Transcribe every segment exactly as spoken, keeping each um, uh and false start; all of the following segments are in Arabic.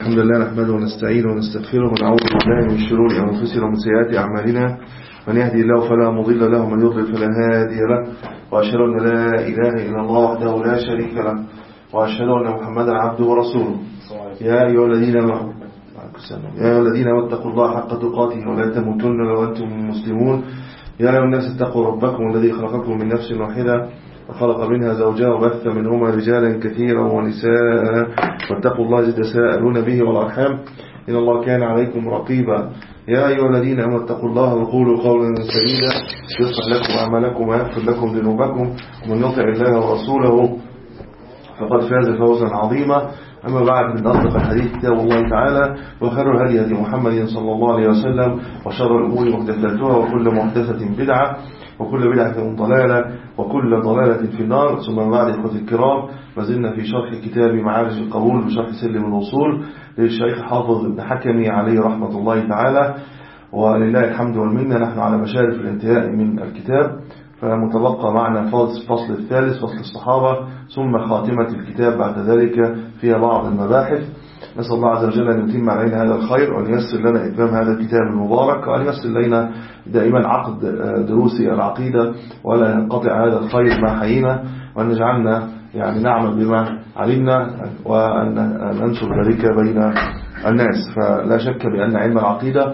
الحمد لله نحمده ونستعينه ونستغفره ونعوذ بالله من شرور أنفسنا ومن سيئات أعمالنا. من يهدي الله فلا مضل له ومن يضلل فلا هادي له، وأشهد أن لا إله إلا الله وحده لا شريك له، وأشهد أن محمدا عبده ورسوله. يا أيها الذين آمنوا يا أيها الذين اتقوا الله حق تقاته ولا تموتن إلا وأنتم مسلمون. يا أيها الناس اتقوا ربكم الذي خلقكم من نفس واحدة وخلق منها زوجها وبث منهما رجالا كثيرا ونساء، واتقوا الله الذي تساءلون به والأرحام إن الله كان عليكم رقيبا. يا أيها الذين آمنوا اتقوا الله وقولوا قولا سديدا يصلح لكم أعمالكم ويغفر لكم ذنوبكم، ومن يطع الله ورسوله فقد فاز فوزا عظيما. أما بعد، من أصدق الحديث كتاب الله تعالى، وخير الهدي هدي محمد صلى الله عليه وسلم، وشر الأمور محدثاتها، وكل محدثة بدعة، وكل بدعة ضلالة، وكل ضلالة في النار. ثم بعد، إخوتي الكرام، ما زلنا في شرح كتاب معارج القبول بشرح سلم الوصول للشيخ حافظ ابن حكمي عليه رحمة الله تعالى، ولله الحمد والمنة. نحن على مشارف الانتهاء من الكتاب، فمتبقى معنا الفصل الثالث فصل الصحابة، ثم خاتمة الكتاب بعد ذلك فيها بعض المباحث. نسأل الله عز وجل أن يتم علينا هذا الخير، وأن ييسر لنا إتمام هذا الكتاب المبارك، وأن ييسر لنا دائما عقد دروس العقيدة، ولا ينقطع هذا الخير ما حيينا، وأن يجعلنا يعني نعمل بما علمنا، وأن ننشر ذلك بين الناس. فلا شك بأن علم العقيدة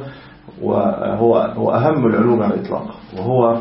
وهو هو أهم العلوم على الإطلاق، وهو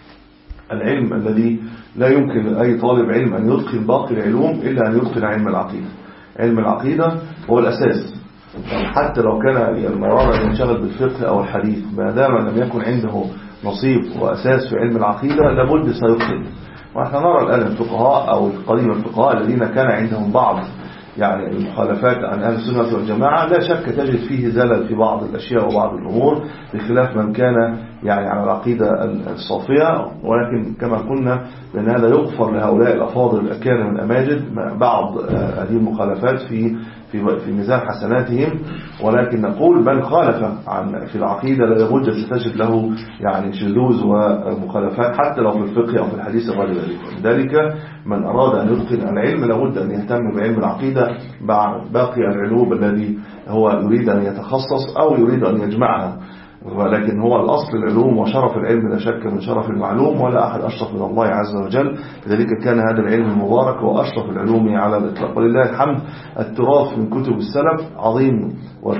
العلم الذي لا يمكن أي طالب علم أن يتقن باقي العلوم إلا أن يتقن علم العقيدة. علم العقيدة هو الأساس، حتى لو كان المرارة أن ينشغل بالفقه أو الحديث، ما دام لم يكن عنده نصيب وأساس في علم العقيدة لابد سيتقن. ونحن نرى الآن الفقهاء أو القديم الفقهاء الذين كان عندهم بعض يعني المخالفات عن أهل السنة والجماعة، لا شك تجد فيه زلل في بعض الأشياء وبعض الأمور، بخلاف من كان يعني على العقيدة الصافية. ولكن كما قلنا بأن هذا يغفر لهؤلاء الأفاضل الأكارم من الأماجد بعض هذه المخالفات في في في ميزان حسناتهم. ولكن نقول من خالف عن في العقيدة لا بد ستجد له يعني شذوذ ومخالفات، حتى لو في الفقه أو في الحديث غير ذلك. لذلك من أراد أن يتقن العلم لابد أن يهتم بعلم العقيدة مع باقي العلوم الذي هو يريد أن يتخصص أو يريد أن يجمعها. ولكن هو الأصل العلوم، وشرف العلم لا شك من شرف المعلوم، ولا أحد أشرف من الله عز وجل. لذلك كان هذا العلم المبارك هو أشرف العلوم على الإطلاق، ولله الحمد. التراث من كتب السلف عظيم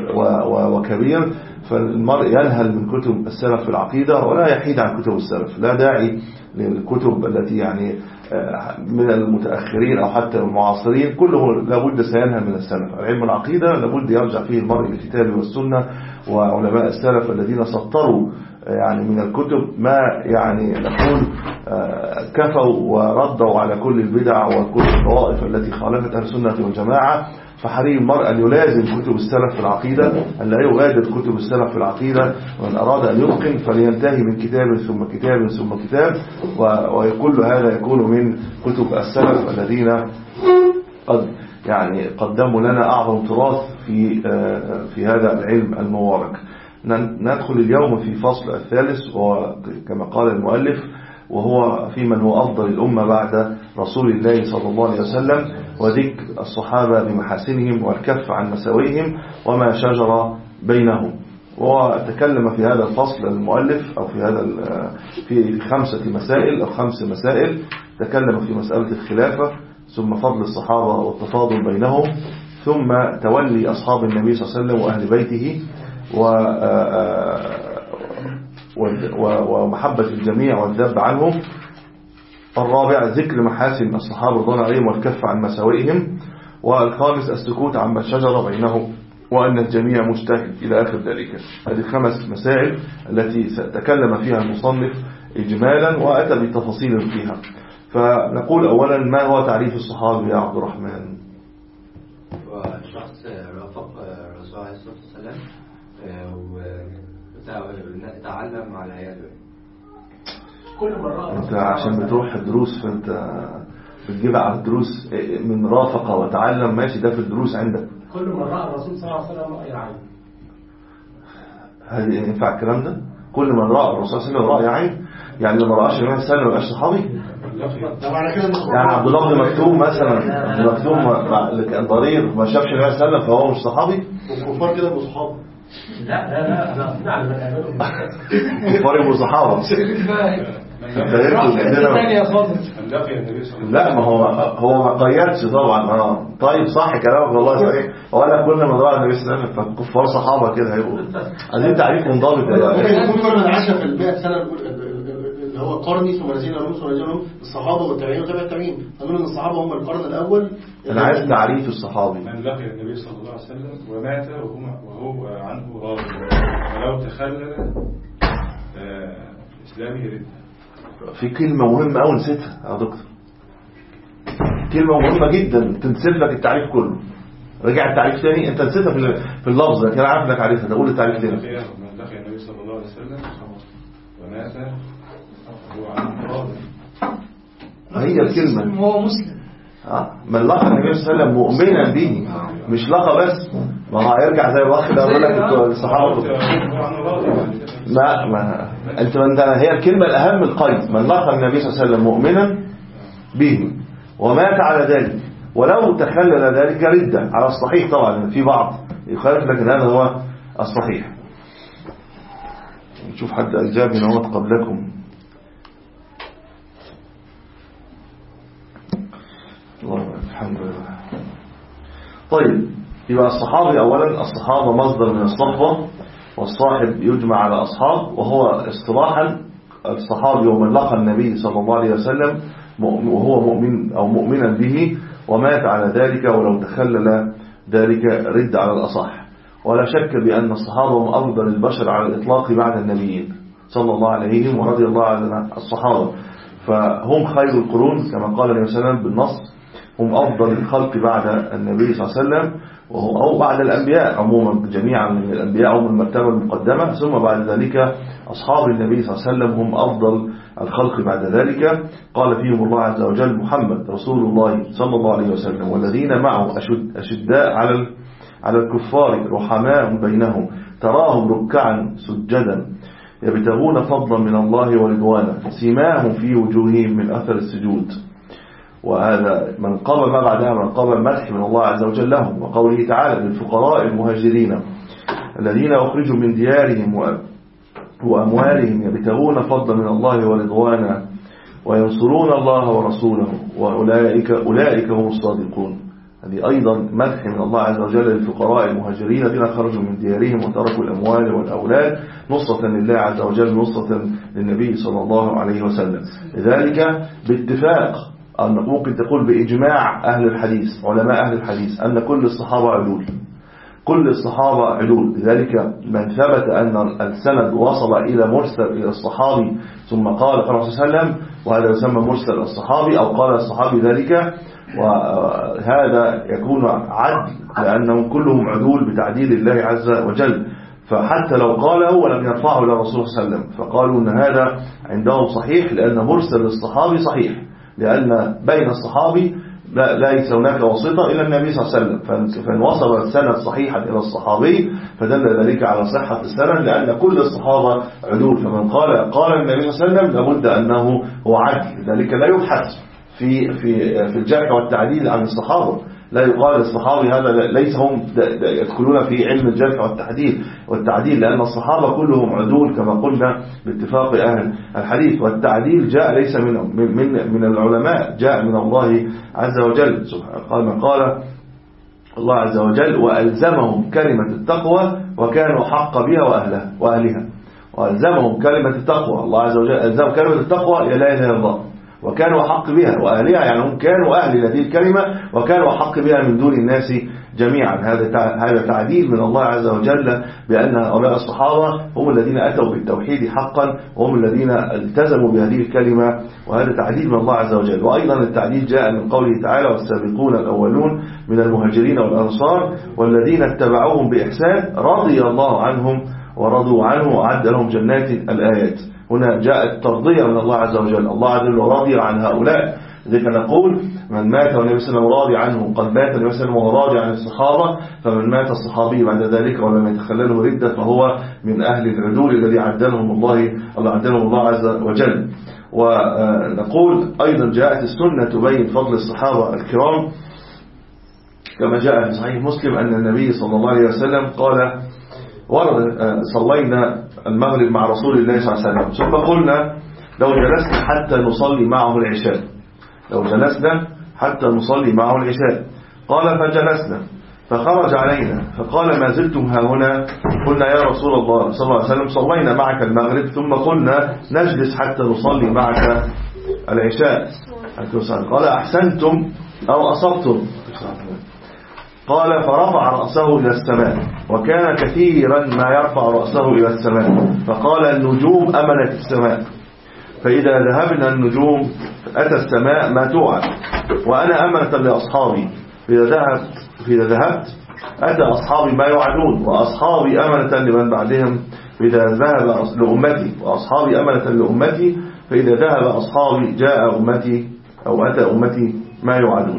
وكبير، فالمرء ينهل من كتب السلف في العقيدة ولا يحيد عن كتب السلف. لا داعي للكتب التي يعني من المتأخرين أو حتى المعاصرين، كله لابد سينهل من السلف. علم العقيدة لابد يرجع فيه المرء للكتاب والسنة وعلماء السلف الذين سطروا يعني من الكتب ما يعني نقول كفوا وردوا على كل البدع وكل الطوائف التي خالفت أهل السنة والجماعة. فحري المرء أن يلازم كتب السلف في العقيدة، أن لا يغادر كتب السلف في العقيدة. ومن أراد أن يتقن فلينتهي من كتاب ثم كتاب ثم كتاب، وكل هذا يكون من كتب السلف الذين قد يعني قدموا لنا أعظم تراث في في هذا العلم المبارك. ندخل اليوم في فصل الثالث، وكما قال المؤلف وهو في من هو أفضل الأمة بعد رسول الله صلى الله عليه وسلم، وذكر الصحابة بمحاسنهم والكف عن مساويهم وما شجر بينهم. وتكلم في هذا الفصل المؤلف أو في هذا في خمسة مسائل أو خمس مسائل. تكلم في مسألة الخلافة، ثم فضل الصحابة والتفاضل بينهم، ثم تولي أصحاب النبي صلى الله عليه وسلم وأهل بيته ومحبة الجميع والذب عنهم. الرابع ذكر محاسن الصحابة رضوان عليهم والكف عن مساوئهم. والخامس السكوت عما شجر بينهم وأن الجميع مجتهد إلى آخر ذلك. هذه الخمس مسائل التي تكلم فيها المصنف إجمالا وأتى بتفاصيل فيها. فنقول أولا، ما هو تعريف الصحابي يا عبد الرحمن؟ شخص رافق الرسول عليه الصلاة والسلام وتعلم على يده. كل مرة انت عشان بتروح الدروس فانت بتجيب على الدروس من رافقه وتعلم، ماشي، ده في الدروس عندك. كل مرة الرسول صلى الله عليه وسلم رأي عين. هل ينفع الكلام ده؟ كل من رأى الرسول صلى الله عليه وسلم رأي عين، يعني لما رأى النبي صلى الله عليه وسلم ما يبقاش صحابي؟ يعني عبد الله بن مكتوم مثلا، عبد الله بن مكتوم اللي كان ضرير ما شافش النبي صلى الله عليه وسلم فهو مش صحابي؟ والكفار كده ابو صحابه. لا لا لا احنا نعلم نعملهم كفار ابو صحابه. لا ما هو هو ما قيدش طبعا. اه طيب صح كلامك والله صحيح. هو انا كل ما ضاع النبي صلى الله عليه وسلم فالكفار صحابه كده هيبقوا عايزين تعريف منضبط. ممكن يكون فرق العشرة في المئة سنه اللي هو قرني ثم الذين لهم ثم الذين لهم الصحابه والتابعين وتابع التابعين. فمن الصحابه هم القرن الاول. انا عايز تعريف الصحابي. من لقي النبي صلى الله عليه وسلم ومات وهو عنه راض ولو تخلل اسلامه رد. في كلمة مهمة أوي نسيتها يا دكتور، كلمة مهمة جدا تنسب لك التعريف كله. رجع التعريف تاني، أنت نسيتها في في اللفظ لكن أنا عارف إنك عارفها. تقول التعريف تاني. من لقي النبي صلى الله عليه وسلم ومات وهو عنه راض. هي الكلمة هو مسلم. آه. من لقى النبي صلى الله عليه وسلم مؤمنا به، مش لقى بس. ما هو هيرجع زي الوقت ده يقول لك الصحابة ما ما انت من ده. هي الكلمة الأهم القيد. من لقى النبي صلى الله عليه وسلم مؤمنا به ومات على ذلك ولو تخلل ذلك ردة على الصحيح. طبعا في بعض يخالف لكن هذا هو الصحيح. نشوف حد أجاب من هو قبلكم. الله الحمد لله. طيب يبقى الصحابي أولا، الصحابة مصدر من الصحبة، والصاحب يجمع على أصحاب، وهو اصطلاحا الصحابي ومن لقى النبي صلى الله عليه وسلم وهو مؤمن أو مؤمنا به ومات على ذلك ولو تخلل ذلك رد على الأصح. ولا شك بأن الصحابة هم أفضل البشر على الإطلاق بعد النبيين صلى الله عليهم ورضي الله عن الصحابة. فهم خير القرون كما قال النبي صلى الله عليه وسلم بالنص، هم أفضل الخلق بعد النبي صلى الله عليه وسلم أو بعد الأنبياء عموما. جميعا من الأنبياء هم المرتبة المقدمة، ثم بعد ذلك أصحاب النبي صلى الله عليه وسلم هم أفضل الخلق بعد ذلك. قال فيهم الله عز وجل محمد رسول الله صلى الله عليه وسلم والذين معه أشد أشداء على على الكفار رحماء بينهم تراهم ركعا سجدا يبتغون فضلا من الله ورضوانا سيماهم في وجوههم من أثر السجود. وهذا منقبة ما بعدها منقبة مدح من الله عز وجل لهم. وقوله تعالى للفقراء المهاجرين الذين أخرجوا من ديارهم وأموالهم يبتغون فضلا من الله ورضوانا وينصرون الله ورسوله وأولئك أولئك هم الصادقون. هذه أيضا مدح من الله عز وجل للفقراء المهاجرين الذين خرجوا من ديارهم وتركوا الأموال والأولاد نصرة لله عز وجل، نصرة للنبي صلى الله عليه وسلم. لذلك باتفاق أو ممكن تقول بإجماع أهل الحديث علماء أهل الحديث أن كل الصحابة عدول، كل الصحابة عدول. لذلك من ثبت أن السند وصل إلى مرسل إلى الصحابي ثم قال قال صلى الله عليه وسلم وهذا يسمى مرسل الصحابي أو قال الصحابي ذلك، وهذا يكون عدل لأنهم كلهم عدول بتعديل الله عز وجل. فحتى لو قاله ولم يرفعه إلى الرسول صلى الله عليه وسلم فقالوا أن هذا عندهم صحيح لأن مرسل الصحابي صحيح، لأن بين الصحابي لا ليس هناك واسطة إلى النبي صلى الله عليه وسلم. فإن وصل السند صحيحا إلى الصحابي فدل ذلك على صحة السند لأن كل الصحابة عدول. فمن قال قال النبي صلى الله عليه وسلم لابد أنه هو عدل. ذلك لا يبحث في في في الجرح والتعديل عن الصحابة. لا يقال الصحابي هذا ليس هم يدخلون في علم الجرح والتعديل والتعديل لأن الصحابة كلهم عدول كما قلنا باتفاق أهل الحديث. والتعديل جاء ليس من من من العلماء، جاء من الله عز وجل. قال ما قال الله عز وجل وألزمهم كلمة التقوى وكانوا حق بها وأهلها وأهلها. وألزمهم كلمة التقوى، الله عز وجل ألزم كلمة التقوى يا لا إله إلا الله وكانوا حق بها وأهلها، يعني هم كانوا أهل هذه الكلمة وكانوا حق بها من دون الناس جميعا. هذا هذا تعديل من الله عز وجل بأن هؤلاء الصحابة هم الذين أتوا بالتوحيد حقا وهم الذين التزموا بهذه الكلمة، وهذا تعديل من الله عز وجل. وأيضا التعديل جاء من قوله تعالى والسابقون الأولون من المهاجرين والأنصار والذين اتبعوهم بإحسان رضي الله عنهم ورضوا عنه وأعد لهم جنات الآيات. هنا جاءت ترضية من الله عز وجل، الله عز وجل راضي عن هؤلاء. لذلك نقول من مات والنبي صلى الله عليه وسلم راضي عنه قد مات النبي صلى الله عليه وسلم وراضي عن الصحابة، فمن مات الصحابي بعد ذلك ولم يتخلله ردة فهو من أهل العدول الذي عدلهم الله الله عدلهم الله عز وجل. ونقول أيضا جاءت السنة تبين فضل الصحابة الكرام كما جاء في صحيح مسلم أن النبي صلى الله عليه وسلم قال ورد صلينا المغرب مع رسول الله صلى الله عليه وسلم ثم قلنا لو جلسنا حتى نصلي معه العشاء لو جلسنا حتى نصلي معه العشاء قال فجلسنا فخرج علينا فقال ما زلتم ها هنا قلنا يا رسول الله صلى الله عليه وسلم صلينا معك المغرب ثم قلنا نجلس حتى نصلي معك العشاء قال أحسنتم أو أصبتم قال فرفع رأسه إلى السماء وكان كثيرا ما يرفع رأسه إلى السماء فقال النجوم أمنت السماء فإذا ذهبنا النجوم أتى السماء ما توعد وأنا أمنة لأصحابي فإذا ذهبت فإذا ذهبت أتى أصحابي ما يوعدون وأصحابي أمنة لمن بعدهم فإذا ذهب لأمتي وأصحابي أمنة لأمتي فإذا ذهب أصحابي جاء أمتي أو أتى أمتي ما يوعدون.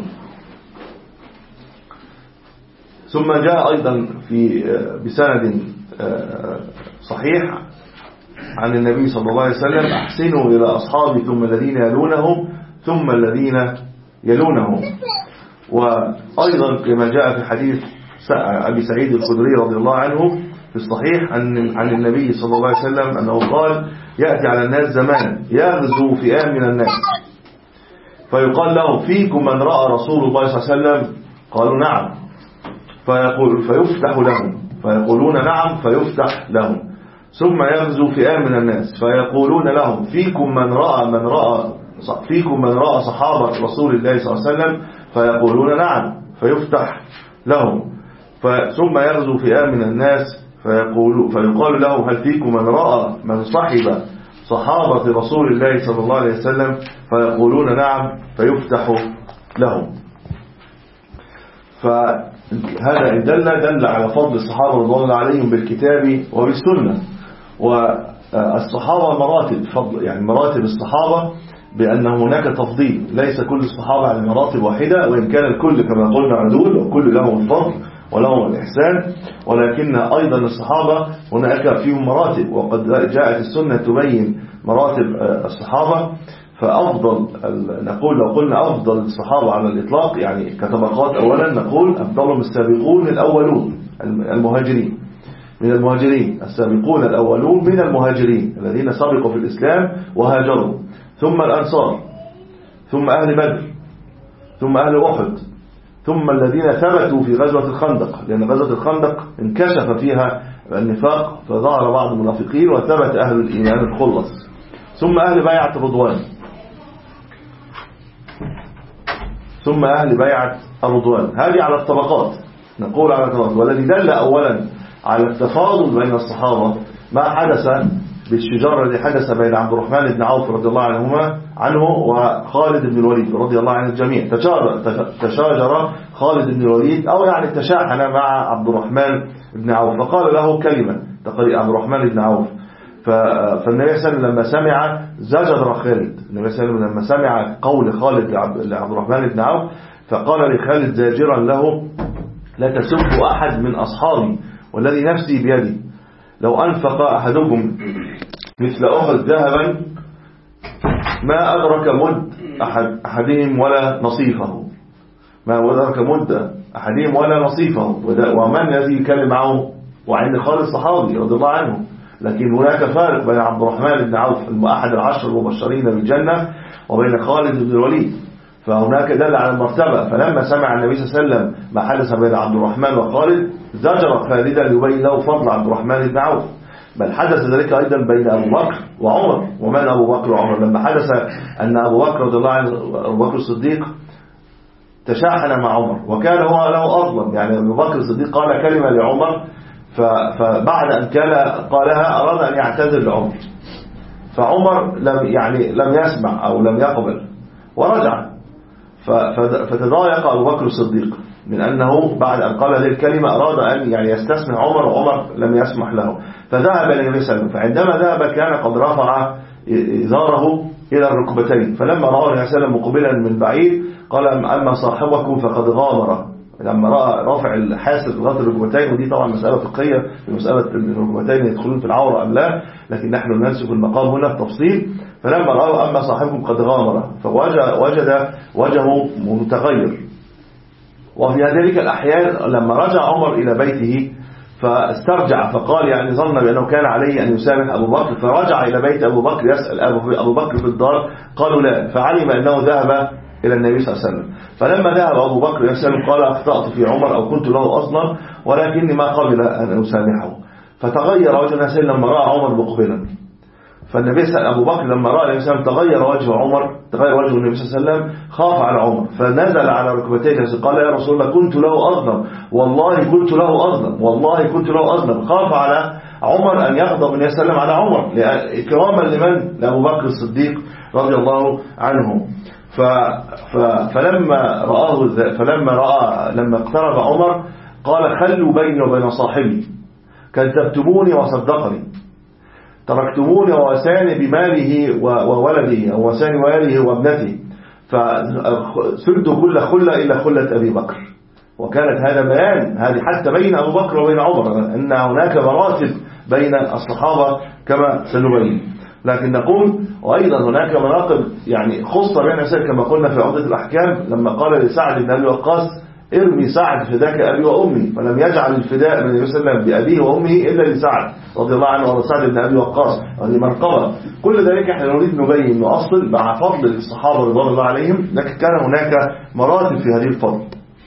ثم جاء أيضا في بسند صحيح عن النبي صلى الله عليه وسلم أحسنوا إلى أصحابي ثم الذين يلونهم ثم الذين يلونهم. وأيضا كما جاء في حديث أبي سعيد الخدري رضي الله عنه في الصحيح عن النبي صلى الله عليه وسلم أنه قال يأتي على الناس زمان يغزو فئام من الناس فيقال لهم فيكم من رأى رسول الله صلى الله عليه وسلم قالوا نعم فيقول فيفتح لهم فيقولون نعم فيفتح لهم ثم يغزو فئام من الناس فيقولون لهم فيكم من رأى من رأى فيكم من رأى صحابة رسول الله صلى الله عليه وسلم فيقولون نعم فيفتح لهم ثم يغزو فئام من الناس فيقول فيقال له هل فيكم من رأى من صحب صحابة رسول الله صلى الله عليه وسلم فيقولون نعم فيفتح لهم. فهذا إن دل دل على فضل الصحابة رضي الله عليهم بالكتاب وبالسنة. والصحابة مراتب فضل يعني مراتب الصحابة بأن هناك تفضيل ليس كل الصحابة على مراتب واحدة وإن كان الكل كما قلنا عدول وكل لهم الفضل ولهم الإحسان ولكن أيضا الصحابة هناك فيهم مراتب وقد جاءت السنة تبين مراتب الصحابة. فأفضل نقول لو قلنا أفضل الصحابة على الإطلاق يعني كطبقات أولا نقول أفضلهم السابقون الأولون المهاجرين من المهاجرين السابقون الأولون من المهاجرين الذين سبقوا في الإسلام وهاجروا ثم الأنصار ثم أهل بدر ثم أهل أحد ثم الذين ثبتوا في غزوة الخندق لأن غزوة الخندق انكشف فيها النفاق فظهر بعض المنافقين وثبت أهل الإيمان الخلص ثم أهل بيعة الرضوان ثم أهل بيعة الرضوان. هذه على الطبقات نقول على الطبقات. والذي دل أولا على التفاضل بين الصحابة ما حدث بالشجار الذي حدث بين عبد الرحمن بن عوف رضي الله عنهما عنه وخالد بن الوليد رضي الله عن الجميع. تشاجر خالد بن الوليد أو يعني تشاحن مع عبد الرحمن بن عوف فقال له كلمة تقريبا عبد الرحمن بن عوف فالنبي صلى الله عليه وسلم لما سمع زجر خالد. النبي صلى الله عليه وسلم لما سمع قول خالد لعبد الرحمن بن عوف فقال لخالد زاجرا له لا تسب أحد من أصحابي والذي نفسي بيدي لو أنفق أحدكم مثل أحد ذهبا ما أدرك مد أحد أحدهم ولا نصيفه ما أدرك مد أحدهم ولا نصيفه. ومن الذي يكلم معه وعند خالد الصحابي رضي الله عنه لكن هناك فارق بين عبد الرحمن بن عوف أحد العشر المبشرين بالجنة وبين خالد بن الوليد فهناك دل على المرتبة. فلما سمع النبي صلى الله عليه وسلم ما حدث بين عبد الرحمن وخالد زجر خالدا يبين له فضل عبد الرحمن بن عوف. بل حدث ذلك أيضا بين أبو بكر وعمر. ومن أبو بكر وعمر لما حدث أن أبو بكر رضي الله عنه أبو بكر الصديق تشاحن مع عمر وكان هو له أظلم يعني أبو بكر الصديق قال كلمة لعمر فبعد أن كان قالها أراد أن يعتذر لعمر فعمر لم يعني لم يسمع أو لم يقبل ورجع فتضايق أبو بكر الصديق من أنه بعد أن قال هذه الكلمة أراد أن يعني يستسمع عمر وعمر لم يسمح له فذهب إلى النبي صلى الله عليه وسلم. فعندما ذهب كان قد رفع إزاره إلى الركبتين فلما رأى النبي صلى الله عليه وسلم مقبلا من بعيد قال أما صاحبكم فقد غامر لما رأى رافع الحاسب لغاية الركبتين، ودي طبعا مسألة فقهية في مسألة الركبتين يدخلون في العورة أم لا، لكن نحن ننسب المقام هنا التفصيل. فلما رأى أما صاحبكم قد غامر فوجد وجد وجهه متغير. وفي ذلك الأحيان لما رجع عمر إلى بيته فاسترجع فقال يعني ظن بأنه كان عليه أن يسامح أبو بكر، فرجع إلى بيت أبو بكر يسأل أبو بكر في الدار، قالوا لا، فعلم أنه ذهب إلى النبي صلى الله عليه وسلم. فلما ذهب أبو بكر يسأل قال أخطأت في عمر أو كنت له أصلا ولكني ما قبل أن أسامحه. فتغير وجه النبي لما رأى عمر مقبلا. فالنبي سأل أبو بكر لما رأى النبي صلى الله عليه وسلم تغير وجه عمر، تغير وجه النبي صلى الله عليه وسلم، خاف على عمر فنزل على ركبتيه قال يا رسول الله كنت له أظلم، والله كنت له أظلم، والله كنت له أظلم. خاف على عمر أن يغضب النبي صلى الله عليه وسلم على عمر إكراما لمن؟ لأبو بكر الصديق رضي الله عنه. ف... ف... فلما رآه فلما رأى لما اقترب عمر قال خلوا بيني وبين صاحبي، كذبتموني وصدقني، تركتموني ووساني بماله وولده أو وساني وماله وابنته، فسلت كل خلة إلا خلة أبي بكر. وكانت هذا بيان هذه حتى بين أبو بكر وبين عمر أن هناك مراتب بين الصحابة كما سنبين. لكن نقول وأيضا هناك مناقب يعني خصة بين النساء كما قلنا في عقدة الأحكام لما قال لسعد بن أبي وقاص ارمي سعد فداك أبي وأمي، فلم يجعل الفداء من النبي صلى الله عليه وسلم بأبيه وأمه إلا لسعد رضي الله عنه وسعد بن أبي وقاص، هذه منقبة. كل ذلك احنا نريد نبين نؤصل مع فضل الصحابة رضوان الله عليهم، لكن كان هناك مراتب في هذه الفضل.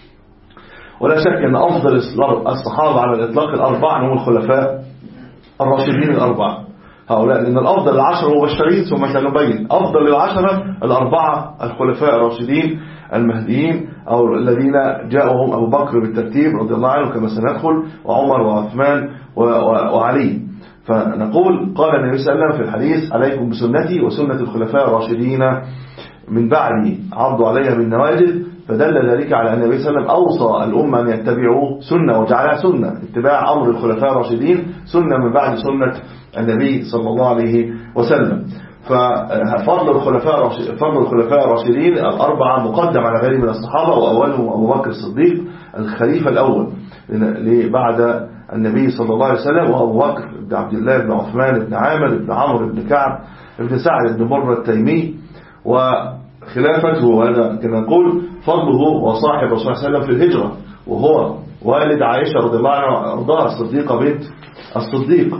ولا شك أن أفضل الصحابة على الإطلاق الأربعة هم الخلفاء الراشدين الأربعة هؤلاء، لأن الأفضل العشرة مبشرين ثم سنبين أفضل العشرة الأربعة الخلفاء الراشدين المهديين أو الذين جاءهم أبو بكر بالترتيب رضي الله عنه كما سندخل، وعمر وعثمان وعلي. فنقول قال النبي صلى الله عليه وسلم في الحديث عليكم بسنتي وسنة الخلفاء الراشدين من بعدي عضوا عليها بالنواجذ. فدل ذلك على أن النبي صلى الله عليه وسلم أوصى الأمة أن يتبعوا سنة وجعلها سنة، اتباع أمر الخلفاء الراشدين سنة من بعد سنة النبي صلى الله عليه وسلم. ففضل الخلفاء فضل الخلفاء الراشدين الأربعة مقدم على غيره من الصحابة، وأولهم أبو بكر الصديق الخليفة الأول بعد النبي صلى الله عليه وسلم، وأبو بكر بن عبد الله بن عثمان بن عامر بن عمرو بن كعب بن سعد بن مرة التيمي. وخلافته وهذا كما نقول فضله وصاحب رسول الله صلى الله عليه وسلم في الهجرة، وهو والد عائشة رضي الله عنها وارضاها الصديقة بنت الصديق.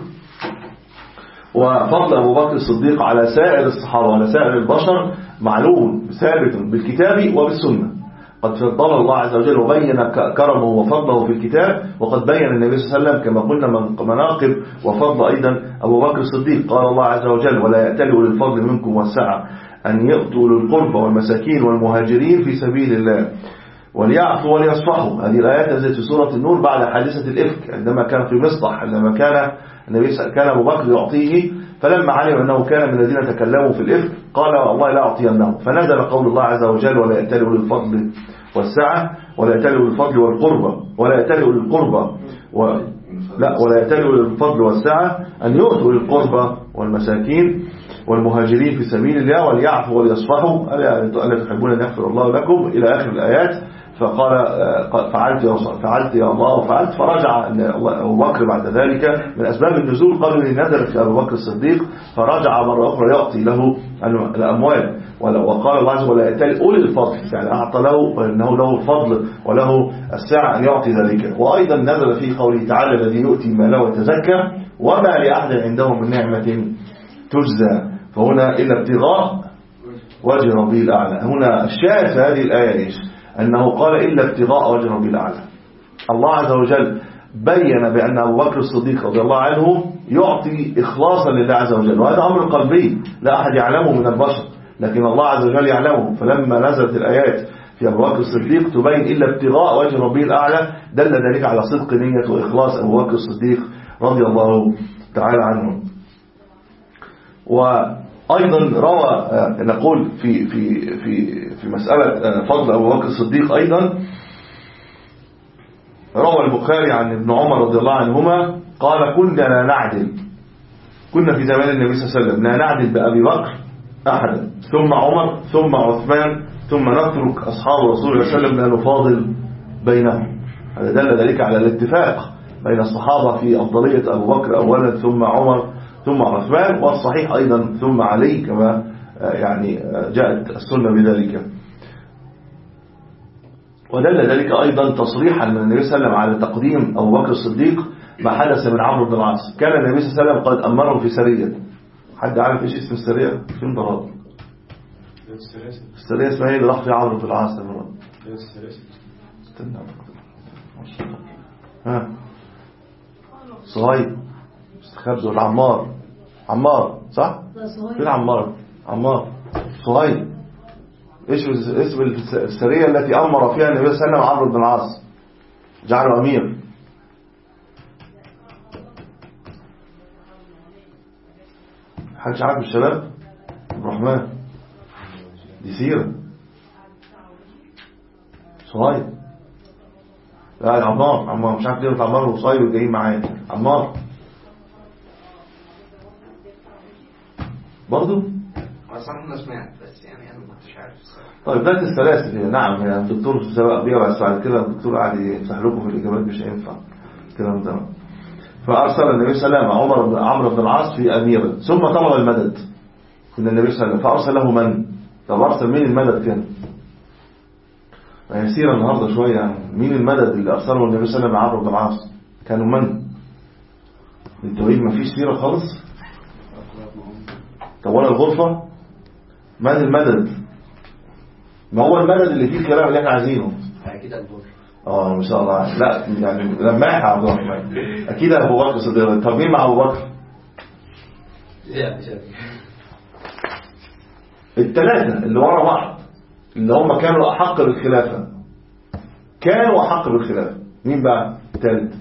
وفضل أبو بكر الصديق على سائر الصحابة وعلى سائر البشر معلوم ثابت بالكتاب وبالسنة، قد فضل الله عز وجل وبين كرمه وفضله في الكتاب، وقد بين النبي صلى الله عليه وسلم كما قلنا مناقب وفضل أيضا أبو بكر الصديق. قال الله عز وجل ولا يأتل أولي الفضل منكم والسعة أن يؤتوا للقربى والمساكين والمهاجرين في سبيل الله وليعفوا وليصفحوا. هذه الآيات نزلت في سورة النور بعد حادثة الإفك عندما كان في مصطح، عندما كان النبي كان أبو بكر يعطيه، فلما علم أنه كان من الذين تكلموا في الإفك قال والله لا أعطينه، فنزل قول الله عز وجل ولا يأتلوا للفضل والسعة ولا يأتلوا للفضل والقربى ولا يأتلوا للقربى و... لا ولا يأتلوا للفضل والسعة أن يؤتوا للقربى والمساكين والمهاجرين في سبيل الله وليعفوا وليصفحوا ألا تحبون أن يغفر الله لكم إلى آخر الآيات. فقال فعلت يا فعلت يا الله وفعلت. فرجع أبو بكر بعد ذلك من أسباب النزول قالوا إن نزلت في أبو بكر الصديق، فرجع مرة أخرى يعطي له الأموال، وقال الله عز وجل يأتي أولي الفضل، يعني أعطى له وإنه له الفضل وله السعة أن يعطي ذلك. وأيضا نزل في قوله تعالى الذي يؤتي ماله ويتزكى وما لأحد عنده من نعمة تجزى، فهنا إلا ابتغاء وجه ربه الأعلى. هنا الشاهد في هذه الآية إيش؟ أنه قال إلا ابتغاء وجه ربه الأعلى. الله عز وجل بين بأن أبو بكر الصديق رضي الله عنه يعطي إخلاصا لله عز وجل، وهذا أمر قلبي لا أحد يعلمه من البشر، لكن الله عز وجل يعلمه. فلما نزلت الآيات في أبو بكر الصديق تبين إلا ابتغاء وجه ربه الأعلى، دل ذلك على صدق نية وإخلاص أبو بكر الصديق رضي الله تعالى عنه. وأيضا روى نقول في في في في مسألة فضل أبو بكر الصديق أيضا روى البخاري عن ابن عمر رضي الله عنهما قال كنا لا نعدل، كنا في زمان النبي صلى الله عليه وسلم لا نعدل بأبي بكر أحدا ثم عمر ثم عثمان ثم نترك أصحاب رسول الله صلى الله عليه وسلم لا نفاضل بينهم. هذا دل ذلك على الاتفاق بين الصحابة في أفضلية أبو بكر أولا ثم عمر ثم عثمان، والصحيح أيضا ثم علي كما يعني جاءت السنة بذلك. ودل ذلك أيضا تصريحا من النبي صلى الله عليه وسلم على تقديم أبو بكر الصديق ما حدث من عمرو بن العاص. كان النبي صلى الله عليه وسلم قد أمره في سرية. حد عارف إيش اسم السرية؟ فين ضرب؟ السرية اسمها ايه اللي راح في عمرو بن العاص؟ استنى ها صهيب استخبز ولا عمار؟ عمار صح؟ فين عمار؟ عمار صهيب. ايش اسم السرية التي أمر فيها النبي صلى الله عليه وسلم عمرو بن العاص جعله أمير؟ حدش عارف الشباب؟ الرحمن دي سيرة صهيب. لا عمار عمار مش عارف ليه عمار وصهيب جايين معايا. عمار برضو اصلا انا سمعت بس يعني انا ما كنتش عارف الصراحه. طيب ذات السلاسل. نعم يا الدكتور سبق بيها بس بعد كده الدكتور قاعد يفتح لكم في الاجابات مش هينفع كلام ده. فارسل النبي صلى الله عليه وسلم عمر بن عمرو بن العاص في اميره ثم طلب المدد من النبي صلى الله عليه وسلم فارسل له من؟ طب ارسل مين المدد كان؟ هي سيره النهارده شويه يعني. مين المدد اللي ارسله النبي صلى الله عليه وسلم عمرو بن العاص؟ كانوا من؟ التوحيد ما فيش سيره خالص. طب ولا الغرفه؟ من المدد؟ ما هو المدد اللي فيه الكلام اللي احنا عايزينه. اكيد الغرفه. اه ما شاء الله. لا يعني لما يحيى عبد الرحمن اكيد ابو بكر الصديق. طب مين مع ابو بكر؟ الثلاثه اللي ورا بعض اللي هم كانوا احق بالخلافه. كانوا احق بالخلافه. مين بقى الثالث؟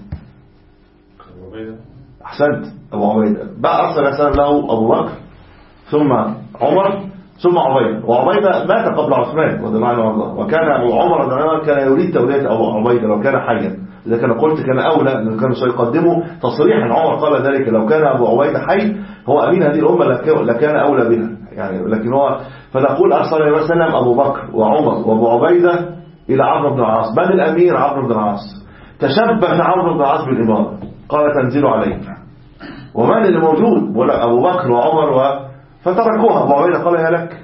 ابو عبيده. احسنت ابو عبيده. بقى ارسل رساله له ابو بكر ثم عمر ثم عبيده. وعبيده مات قبل عثمان رضي الله عنه وارضاه. وكان ابو عمر رضي الله عنه كان يريد توليه ابو عبيده لو كان حيا. اذا كان قلت كان اولى لان كانوا سيقدموا تصريحا. عمر قال ذلك لو كان ابو عبيده حي هو امين هذه الامه لكان اولى بها يعني. لكن هو فنقول ارسل النبي صلى الله عليه وسلم ابو بكر وعمر وابو عبيده الى عمرو بن العاص. من الامير؟ عمرو بن العاص. تشبه عمرو بن العاص بالاماره قال تنزل عليه. ومن اللي موجود؟ ولا ابو بكر وعمر و... فتركوها. ابو عبيده قال يا لك.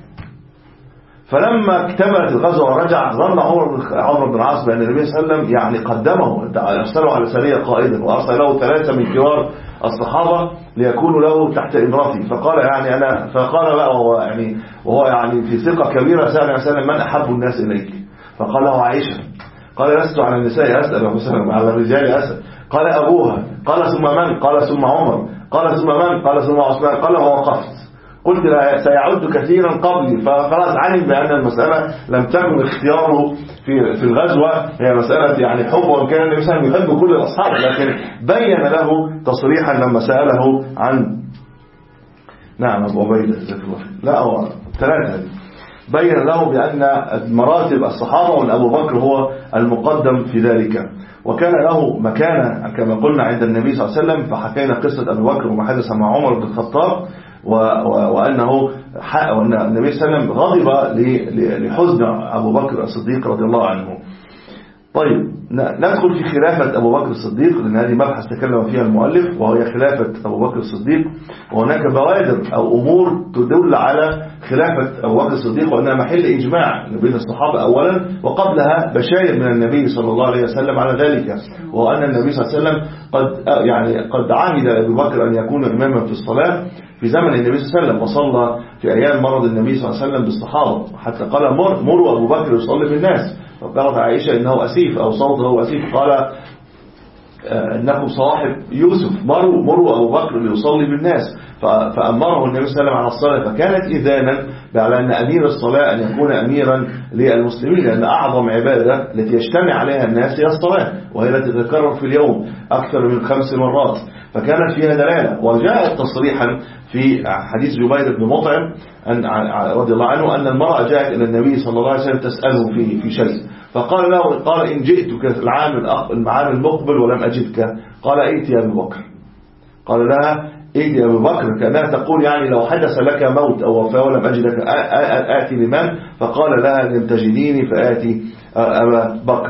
فلما اكتملت الغزوه ورجع ظن عمر بن العاص بان النبي صلى الله عليه وسلم يعني قدمه ارسله على سريه قائدا وارسل له ثلاثه من كبار الصحابه ليكونوا له تحت امرته. فقال يعني انا فقال بقى وهو يعني وهو يعني في ثقه كبيره سال النبي صلى الله عليه وسلم من احب الناس اليك؟ فقال له عائشه. قال لست على النساء اسال على الرجال اسال. قال ابوها. قال ثم من؟ قال ثم عمر. قال ثم من؟ قال ثم عثمان. قال ووقفت. قلت سيعد كثيرا قبلي. فخلاص علم بأن المسألة لم تكن اختياره في في الغزوة هي مسألة يعني حب. وكان النبي صلى الله عليه وسلم يحب كل الأصحاب لكن بين له تصريحا لما سأله عن نعم أبو عبيدة لا هو ثلاثة بين له بأن مراتب الصحابة وأن أبو بكر هو المقدم في ذلك. وكان له مكانة كما قلنا عند النبي صلى الله عليه وسلم. فحكينا قصة أبو بكر وما حدث مع عمر بن الخطاب وأنه وأن النبي صلى الله عليه وسلم غضب لحزن أبو بكر الصديق رضي الله عنه. طيب ندخل في خلافة أبو بكر الصديق لأن هذه مبحث تكلم فيها المؤلف وهي خلافة أبو بكر الصديق. وهناك بوادر أو أمور تدل على خلافة أبو بكر الصديق وأنها محل إجماع بين الصحابة أولا وقبلها بشاير من النبي صلى الله عليه وسلم على ذلك. وأن النبي صلى الله عليه وسلم قد يعني قد عهد أبو بكر أن يكون إماما في الصلاة في زمن النبي صلى الله عليه وسلم وصلى في أيام مرض النبي صلى الله عليه وسلم بالصحابة حتى قال مر مروا أبو بكر يصلي بالناس. فقالت عائشة إنه أسيف أو صوته أسيف. قال إنه صاحب يوسف مروا مروا أبو بكر ليصلي بالناس. فأمره النبي صلى الله عليه وسلم على الصلاة. فكانت إذانا على أن أمير الصلاة أن يكون أميرا للمسلمين لأن أعظم عبادة التي يجتمع عليها الناس هي الصلاة وهي التي تتكرر في اليوم أكثر من خمس مرات. فكانت فيها دلالة. وجاءت تصريحا في حديث جبير بن مطعم أن رضي الله عنه أن المرأة جاءت إلى النبي صلى الله عليه وسلم تسأله في في شيء. فقال له قال إن جئتك العام العام المقبل ولم أجدك قال ائت يا أبو بكر. قال لها ائت يا أبو بكر كأنها تقول يعني لو حدث لك موت أو وفاة ولم أجدك آتي لمن؟ فقال لها لم تجديني فآتي أبا بكر.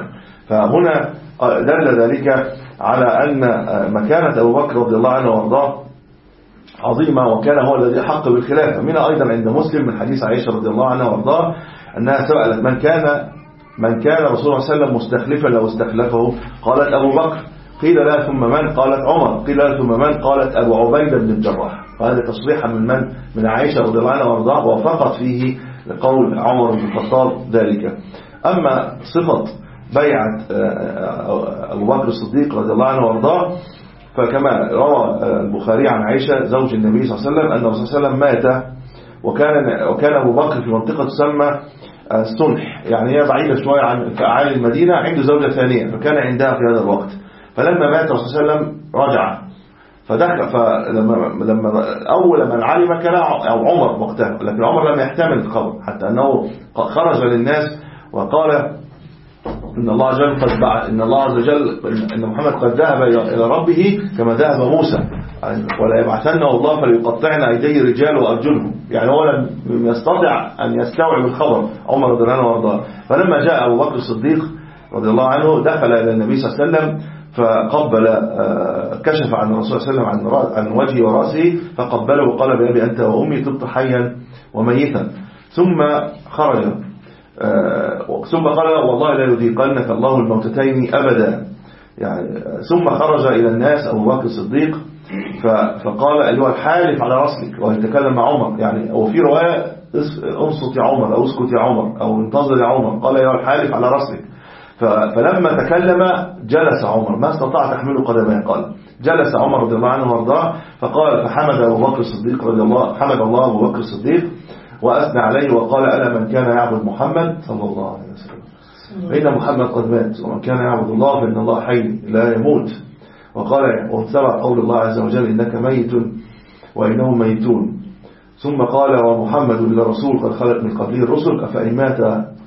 فهنا دل ذلك على أن مكانة أبو بكر رضي الله عنه وارضاه عظيمة، وكان هو الذي حق بالخلافة. من أيضا عند مسلم من حديث عائشة رضي الله عنها وارضاه أنها سألت من كان من كان رسول الله صلى الله عليه وسلم مستخلفا لو استخلفه، قالت أبو بكر. قيل لا ثم من؟ قالت عمر. قيل لا ثم من؟ قالت أبو عبيدة بن الجراح. وهذا تصريحا من من؟ من عائشة رضي الله عنها وارضاه، وفقط فيه لقول عمر بن الخطاب ذلك. أما صفة بيعة أبو بكر الصديق رضي الله عنه وارضاه، فكما روى البخاري عن عائشة زوج النبي صلى الله عليه وسلم أن الرسول صلى الله عليه وسلم مات، وكان وكان أبو بكر في منطقة تسمى السنح، يعني هي بعيدة شوية عن أعالي المدينة، عنده زوجة ثانية فكان عندها في هذا الوقت. فلما مات الرسول صلى الله عليه وسلم رجع فدخل، فلما لما أول من علم كان أو عمر وقتها، لكن عمر لم يحتمل الخبر حتى أنه خرج للناس وقال إن الله عز وجل قد بعث إن الله عز وجل إن محمد قد ذهب إلى ربه كما ذهب موسى، ولا يبعثنه الله فليقطعن أيدي الرجال وأرجلهم. يعني هو لم يستطع أن يستوعب الخبر عمر رضي الله عنه وارضاه. فلما جاء أبو بكر الصديق رضي الله عنه دخل إلى النبي صلى الله عليه وسلم فقبل، كشف عن الرسول صلى الله عليه وسلم عن عن وجهه ورأسه فقبله وقال بأبي أنت وأمي طبت حيا وميتا. ثم خرج ثم قال والله لا يذيقنك الله الموتتين أبدا. يعني ثم خرج إلى الناس أبو بكر الصديق فقال أيها الحالف على رسلك، ويتكلم مع عمر. يعني وفي رواية انصت يا عمر أو اسكت يا عمر أو انتظر يا عمر، قال أيها الحالف على رسلك. فلما تكلم جلس عمر ما استطاع تحمله قدمه، قال جلس عمر رضي الله عنه وارضاه فقال فحمد أبو بكر الصديق رضي الله حمد الله أبو بكر الصديق وأثنى عليه وقال ألا من كان يعبد محمد صلى الله عليه وسلم فإن محمد قد مات، ومن كان يعبد الله فإن الله حي لا يموت. وقال واتبع قول الله عز وجل إنك ميت وإنهم ميتون. ثم قال ومحمد لرسول قد خلت من قبله الرسل أفإن مات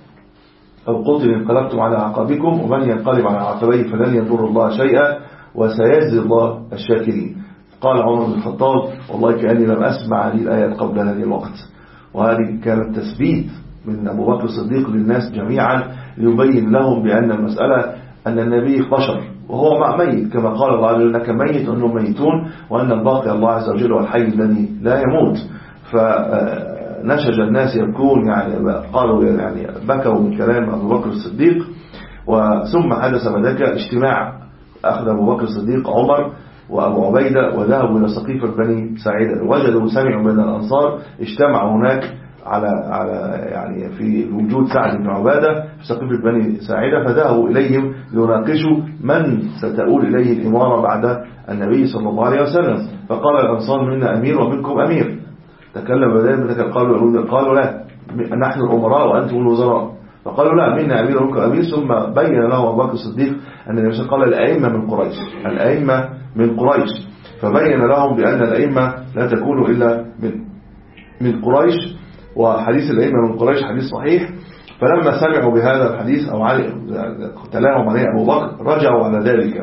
أو قتل انقلبتم على عقابكم ومن ينقلب على عقبيه فلن يضر الله شيئا وسيجزي الله الشاكرين. قال عمر بن الخطاب والله كأني لم أسمع هذه الآيات قبل هذه الوقت. وهذه كانت تثبيت من أبو بكر الصديق للناس جميعا ليبين لهم بأن المسألة أن النبي بشر وهو مع ميت كما قال الله عز وجل إنك ميت وأنهم ميتون وأن الباقي الله عز وجل والحي الذي لا يموت. فنشج الناس يبكون، يعني قالوا يعني بكوا من كلام أبو بكر الصديق. وثم حدث بذلك اجتماع، أخذ أبو بكر الصديق عمر وأبو عبيدة وذهبوا إلى سقيفة بني ساعدة، وجدوا سمعوا من الأنصار اجتمعوا هناك على على يعني في وجود سعد بن عبادة في سقيفة بني ساعدة، فذهبوا إليهم ليناقشوا من ستؤول إليه الإمارة بعد النبي صلى الله عليه وسلم. فقال الأنصار منا أمير ومنكم أمير. تكلم بذلك قالوا قالوا لا نحن الأمراء وأنتم الوزراء. فقالوا لا منا أمير ومنكم أمير. ثم بين له أبو بكر الصديق أن النبي قال الأئمة من قريش الأئمة من قريش فبين لهم بأن الأئمة لا تكون إلا من من قريش، وحديث الأئمة من قريش حديث صحيح. فلما سمعوا بهذا الحديث أو تلاهم عليه أبو بكر رجعوا على ذلك.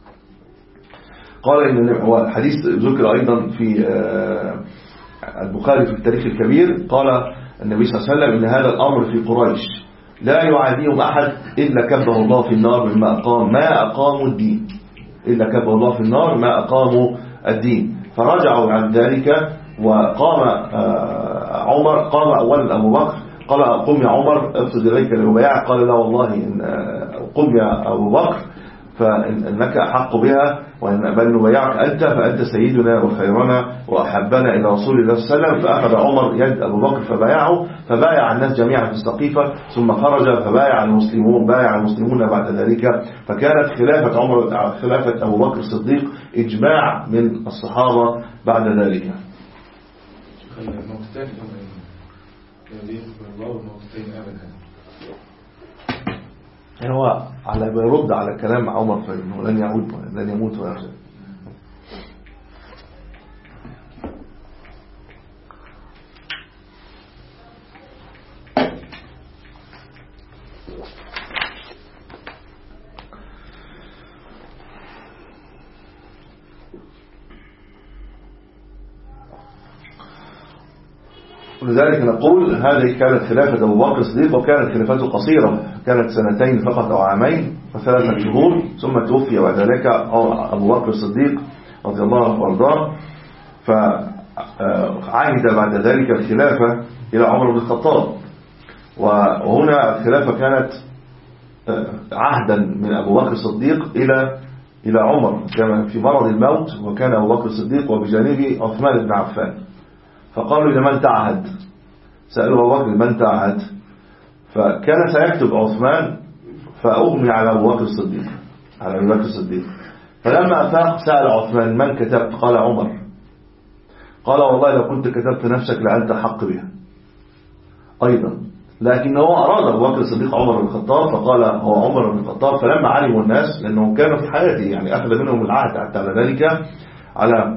قال إن الحديث ذكر أيضا في البخاري في التاريخ الكبير، قال النبي صلى الله عليه وسلم إن هذا الأمر في قريش لا يعاديهم أحد إلا كبه الله في النار مما أقام ما أقاموا الدين إلا كبه الله في النار ما أقاموا الدين. فرجعوا عن ذلك وقام عمر قام أولا أبو بكر قال قم يا عمر افسد إليك للبيع. قال لا والله إن قم يا أبو بكر فإنك أحق بها وإن بل نبيعك أنت فأنت سيدنا وخيرنا وأحبنا إلى رسول الله صلى الله عليه وسلم. فأخذ عمر يد أبو بكر فبايعه فبايع الناس جميعا في السقيفة. ثم خرج فبايع المسلمون بايع المسلمون بعد ذلك. فكانت خلافة عمر خلافة أبو بكر الصديق إجماع من الصحابة بعد ذلك. الموتتين يذيق الله الموتتين أبدا. يعني هو على بيرد على كلام عمر فإنه لن يعود لن يموت ويرجع. ولذلك نقول هذه كانت خلافة أبو بكر الصديق، وكانت خلافته قصيرة، كانت سنتين فقط أو عامين وثلاثة شهور، ثم توفي بعد ذلك أبو بكر الصديق رضي الله عنه وارضاه. فعهد بعد ذلك الخلافة إلى عمر بن الخطاب، وهنا الخلافة كانت عهدا من أبو بكر الصديق إلى إلى عمر، كان في مرض الموت، وكان أبو بكر الصديق وبجانبه عثمان بن عفان. فقالوا لمن تعهد؟ سألوا أبو بكر من تعهد؟ فكان سيكتب عثمان، فأغمي على أبو بكر الصديق على أبو بكر الصديق. فلما أفاق سأل عثمان من كتبت؟ قال عمر. قال والله لو كنت كتبت نفسك لأنت حق بها أيضا، لكنه أراد أبو بكر الصديق عمر بن الخطاب، فقال هو عمر بن الخطاب. فلما علموا الناس، لأنهم كانوا في حياته يعني أخذ منهم العهد حتى على ذلك، على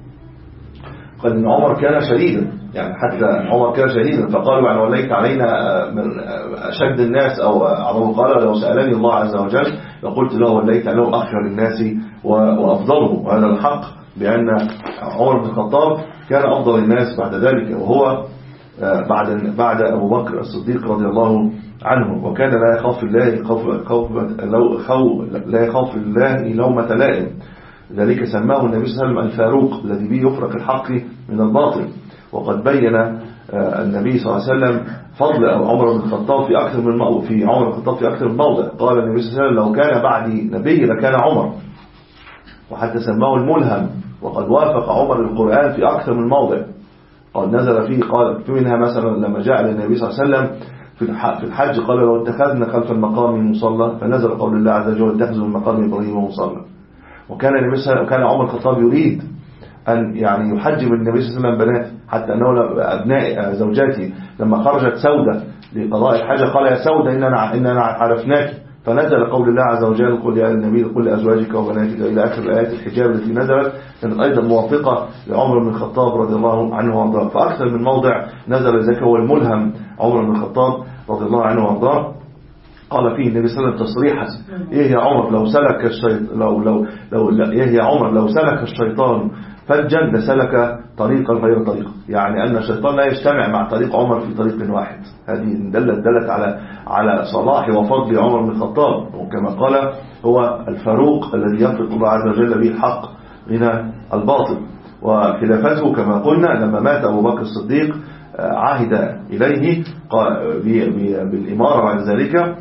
قال إن عمر كان شديدا، يعني حتى عمر كان شديدا، فقالوا يعني وليك علينا من أشد الناس، أو عظم. قال لو سألني الله عز وجل لقلت له وليت له أخير الناس وأفضلهم، وهذا الحق بأن عمر بن الخطاب كان أفضل الناس بعد ذلك، وهو بعد بعد أبو بكر الصديق رضي الله عنه. وكان لا يخاف الله خوف خوف لو خو لا يخاف الله لومة لائم، ذلك سماه النبي صلى الله عليه وسلم الفاروق، الذي به يفرق الحق من الباطل. وقد بين النبي صلى الله عليه وسلم فضل عمر بن الخطاب في أكثر من موضع، في عمر بن الخطاب في أكثر من موضع. قال النبي صلى الله عليه وسلم لو كان بعدي نبي لكان عمر، وحتى سماه الملهم. وقد وافق عمر القرآن في أكثر من موضع قد نزل فيه، قال في منها مثلا لما جاء للنبي صلى الله عليه وسلم في الحج قال لو اتخذنا خلف المقام مصلى، فنزل قول الله عز وجل اتخذوا من مقام إبراهيم مصلى. وكان النبي صلى الله عليه وسلم كان عمر الخطاب يريد أن يعني يحجب النبي صلى الله عليه وسلم بنات، حتى أنه أبناء زوجاتي لما خرجت سودة لقضاء الحاجة قال يا سودة إننا إننا عرفناك، فنزل قول الله عز وجل قل يا النبي قل لأزواجك وبناتك إلى آخر آيات الحجاب التي نزلت، كانت أيضا موافقة لعمر بن الخطاب رضي الله عنه وارضاه. فأكثر من موضع نزل ذلك هو الملهم عمر بن الخطاب رضي الله عنه وارضاه. قال فيه النبي صلى الله عليه وسلم تصريحا إيه يا عمر لو سلك الشيطان لو لو لو إيه يا عمر لو سلك الشيطان فجا لسلك طريقا غير طريق، يعني أن الشيطان لا يجتمع مع طريق عمر في طريق واحد. هذه دلت دلت على على صلاح وفضل عمر بن الخطاب، وكما قال هو الفاروق الذي يفرق الله عز وجل به الحق من الباطل. وخلافته كما قلنا لما مات أبو بكر الصديق عهد إليه بالإمارة بعد ذلك،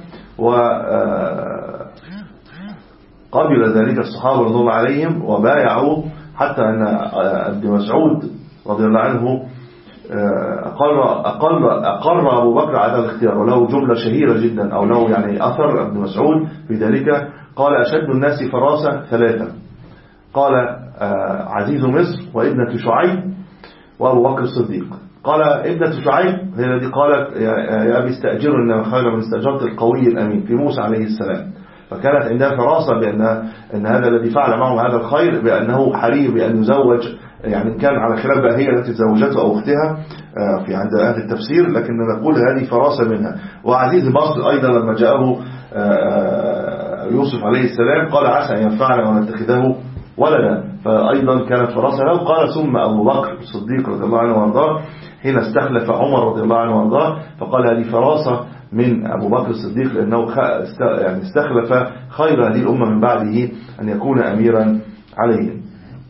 وقبل ذلك الصحابة رضي الله عليهم وبايعوا، حتى أن ابن مسعود رضي الله عنه أقر, أقر, أقر أبو بكر على الاختيار، وله جملة شهيرة جدا أو له يعني أثر ابن مسعود في ذلك. قال أشد الناس فراسة ثلاثة، قال عزيز مصر وابنة شعيب وأبو بكر الصديق. قال ابنة شعيب هي التي قالت يا أبي استأجر إنما خير من استأجرت القوي الأمين في موسى عليه السلام، فكانت عندها فراسة بأن أن هذا الذي فعل معه هذا الخير بأنه حري بأن يزوج، يعني كان على خلاف بقى هي التي تزوجته أو أختها في عند أهل التفسير، لكن نقول هذه فراسة منها. وعزيز مصر أيضا لما جاءه يوسف عليه السلام قال عسى أن ينفعنا ونتخذه ولدا، فأيضا كانت فراسة له. قال ثم أبو بكر الصديق رضي الله عنه وارضاه حين استخلف عمر رضي الله عنه وارضاه، فقال هذه فراسة من أبو بكر الصديق لأنه يعني استخلف خير هذه الأمة من بعده أن يكون أميرا عليهم.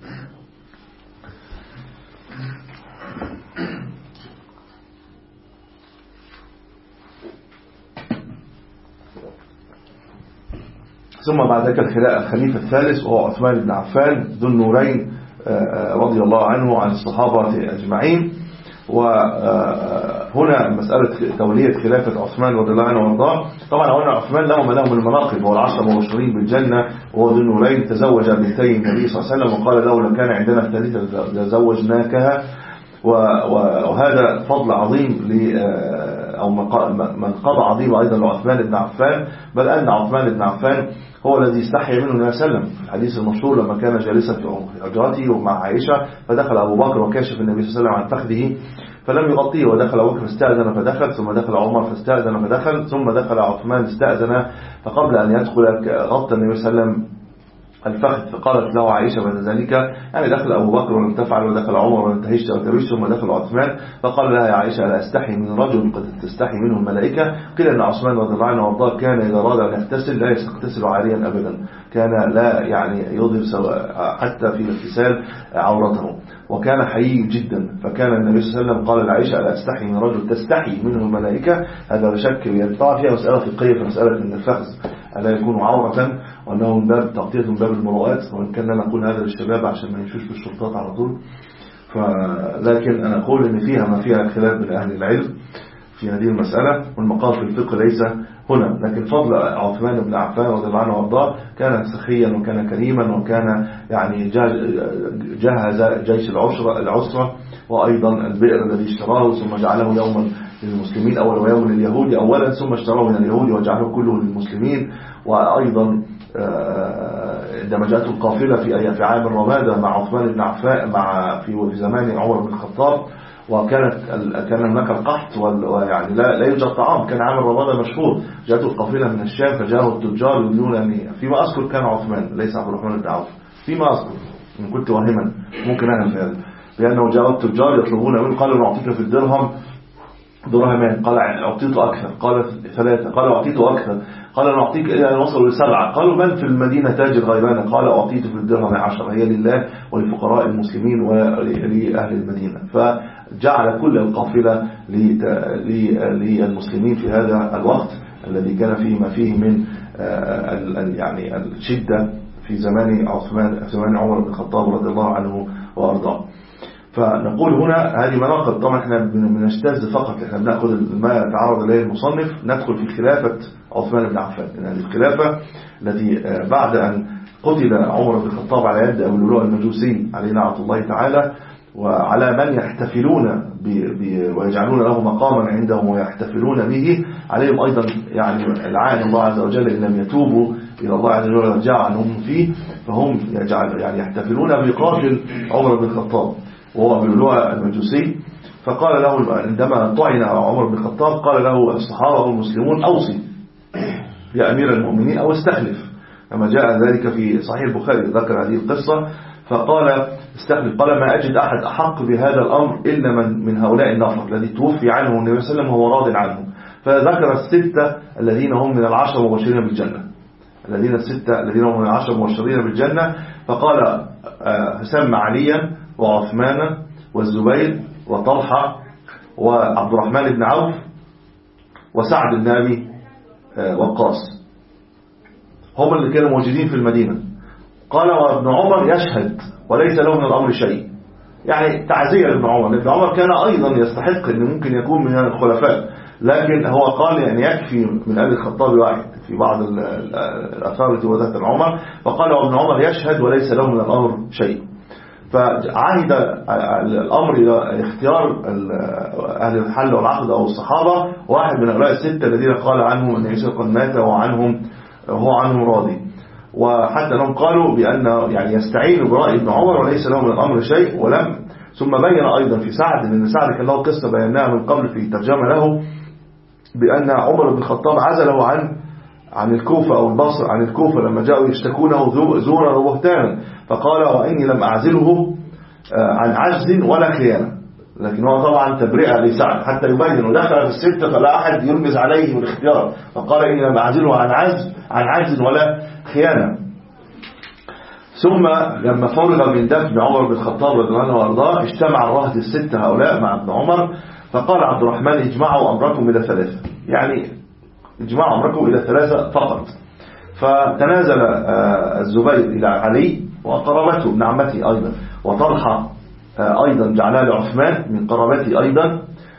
ثم بعد ذلك الخليفة الثالث وهو عثمان بن عفان ذو النورين رضي الله عنه عن الصحابة أجمعين. وهنا مسألة تولية خلافة عثمان رضي الله عنه وارضاه، طبعا هنا عثمان له ما له من المناقب، هو العشرة المبشرين بالجنة، وهو ذو النورين تزوج بنتي النبي صلى الله عليه وسلم وقال له لو كان عندنا ثالثة لزوجناكها، وهذا فضل عظيم ل أو منقبة عظيمة أيضا لعثمان بن عفان، بل أن عثمان بن عفان هو الذي استحيا منه النبي صلى الله عليه وسلم في الحديث المشهور لما كان جالسا في حجرته ومع عائشة، فدخل أبو بكر وكاشف النبي صلى الله عليه وسلم عن فخذه فلم يغطيه، ودخل أبو بكر فاستأذن فدخل، ثم دخل عمر فاستأذن فدخل، ثم دخل عثمان استأذن، فقبل أن يدخل غطى النبي صلى الله عليه وسلم الفخذ. فقالت له عائشة بعد ذلك يعني دخل أبو بكر ولم تفعل، ودخل عمر ولم تهش وتبش، ثم دخل عثمان. فقال لها يا عائشة لا أستحي من رجل قد تستحي منه الملائكة. قيل أن عثمان رضي الله عنه وارضاه كان إذا أراد أن يغتسل لا يغتسل عاريا أبدا، كان لا يعني يظهر حتى في الاغتسال عورته، وكان حيي جدا. فكان النبي صلى الله عليه وسلم قال لعائشة لا أستحي من رجل تستحي منه الملائكة. هذا بشك يطلع فيها مسألة فقهية في مسألة أن الفخذ ألا يكون عورة، وأنه من باب تغطية من باب المروءات، وإن كان نقول هذا للشباب عشان ما يمشوش بالشرطات على طول. لكن أنا أقول أن فيها ما فيها خلاف بين أهل العلم في هذه المسألة، والمقام في الفقه ليس هنا. لكن فضل عثمان بن عفان رضي الله عنه وارضاه كان سخيا وكان كريما، وكان يعني جهز جيش العسرة العسرة وأيضا البئر الذي اشتراه ثم جعله يوما للمسلمين أول ويوم لليهود أولا، ثم اشتراه من اليهود وجعله كله للمسلمين. وأيضا عندما جاءت القافلة في في عام الرمادة مع عثمان بن عفان مع في زمان عمر بن الخطاب، وكانت كان هناك القحط ويعني لا لا يوجد طعام، كان عام الرمادة مشهور. جاءت القافلة من الشام فجاءوا التجار يقولون أن فيما أذكر كان عثمان ليس عبد الرحمن بن عوف، فيما أذكر إن كنت واهما ممكن أنا في هذا، لأنه جاءوا التجار يطلبون منه، قالوا نعطيك في الدرهم درهمان، قال أعطيت أكثر، قال ثلاثة، قال أعطيت أكثر، قال نعطيك إلى أن وصلوا لسبعة. قالوا من في المدينة تاجر غيرنا؟ قال أعطيت في الدرهم عشرة، هي لله ولفقراء المسلمين ولأهل المدينة. فجعل كل القافلة للمسلمين في هذا الوقت الذي كان فيه ما فيه من يعني الشدة في زمان عثمان في زمان عمر بن الخطاب رضي الله عنه وأرضاه. فنقول هنا هذه مناقب. طبعا احنا بنجتز فقط، احنا بناخذ ما تعرض اليه المصنف، ندخل في خلافة عثمان بن عفان، يعني الخلافة التي بعد أن قتل عمر بن الخطاب على يد أبو اللؤلؤ المجوسي عليه لعنة الله تعالى، وعلى من يحتفلون ويجعلون له مقاما عندهم ويحتفلون به، عليهم أيضا يعني العان الله عز وجل إن لم يتوبوا إلى الله عز وجل ورجعوا عنهم فيه، فهم يجعل يعني يحتفلون بقاتل عمر بن الخطاب وهو أبو اللؤلؤ المجوسي. فقال له عندما طعن عمر بن الخطاب قال له الصحابة والمسلمون أوصي يا أمير المؤمنين أو استخلف، كما جاء ذلك في صحيح البخاري ذكر هذه القصة. فقال استخلف، قال ما أجد أحد أحق بهذا الأمر إلا من من هؤلاء النفر الذي توفي عنه النبي صلى الله عليه وسلم وهو راض عنه. فذكر الستة الذين هم من العشر المبشرين بالجنة، الذين الستة الذين هم من العشر المبشرين بالجنة. فقال سمى عليا وعثمان والزبير وطلحة وعبد الرحمن بن عوف وسعد بن أبي وقاص، هم اللي كانوا موجودين في المدينة. قال وابن عمر يشهد وليس له من الأمر شيء، يعني تعزية لابن عمر. ابن عمر كان أيضا يستحق أن ممكن يكون من الخلفاء، لكن هو قال يعني يكفي من آل الخطاب واحد في بعض الأثار التي وردت عن عمر. فقال وابن عمر يشهد وليس له من الأمر شيء. فعهد الأمر إلى اختيار أهل الحل والعقد أو الصحابة واحد من هؤلاء الستة الذين قال عنهم أن عيسى قد مات وعنهم هو عنهم راضي، وحتى أنهم قالوا بأن يعني يستعين برأي ابن عمر وليس له من الأمر شيء. ولم ثم بين أيضا في سعد، لأن سعد كان له قصة بيناها من قبل في ترجمة له، بأن عمر بن الخطاب عزله عن عن الكوفة أو البصر عن الكوفة لما جاءوا يشتكونه زورا وبهتانا، فقال وإني لم أعزله عن عجز ولا خيانة. لكن هو طبعا تبرئة لسعد حتى يبين، ودخل في الستة فلا أحد يرمز عليه بالاختيار، فقال إني لم أعزله عن عجز عن عجز ولا خيانة. ثم لما فرغ من دفن عمر بن الخطاب رضي الله عنه وارضاه اجتمع الرهط الستة هؤلاء مع ابن عمر، فقال عبد الرحمن اجمعوا أمركم إلى ثلاثة، يعني اجمعوا أمركم إلى ثلاثة فقط. فتنازل الزبير إلى علي وقرابته ابن عمته أيضا، وطلحة أيضا جعلها لعثمان من قرابته أيضا،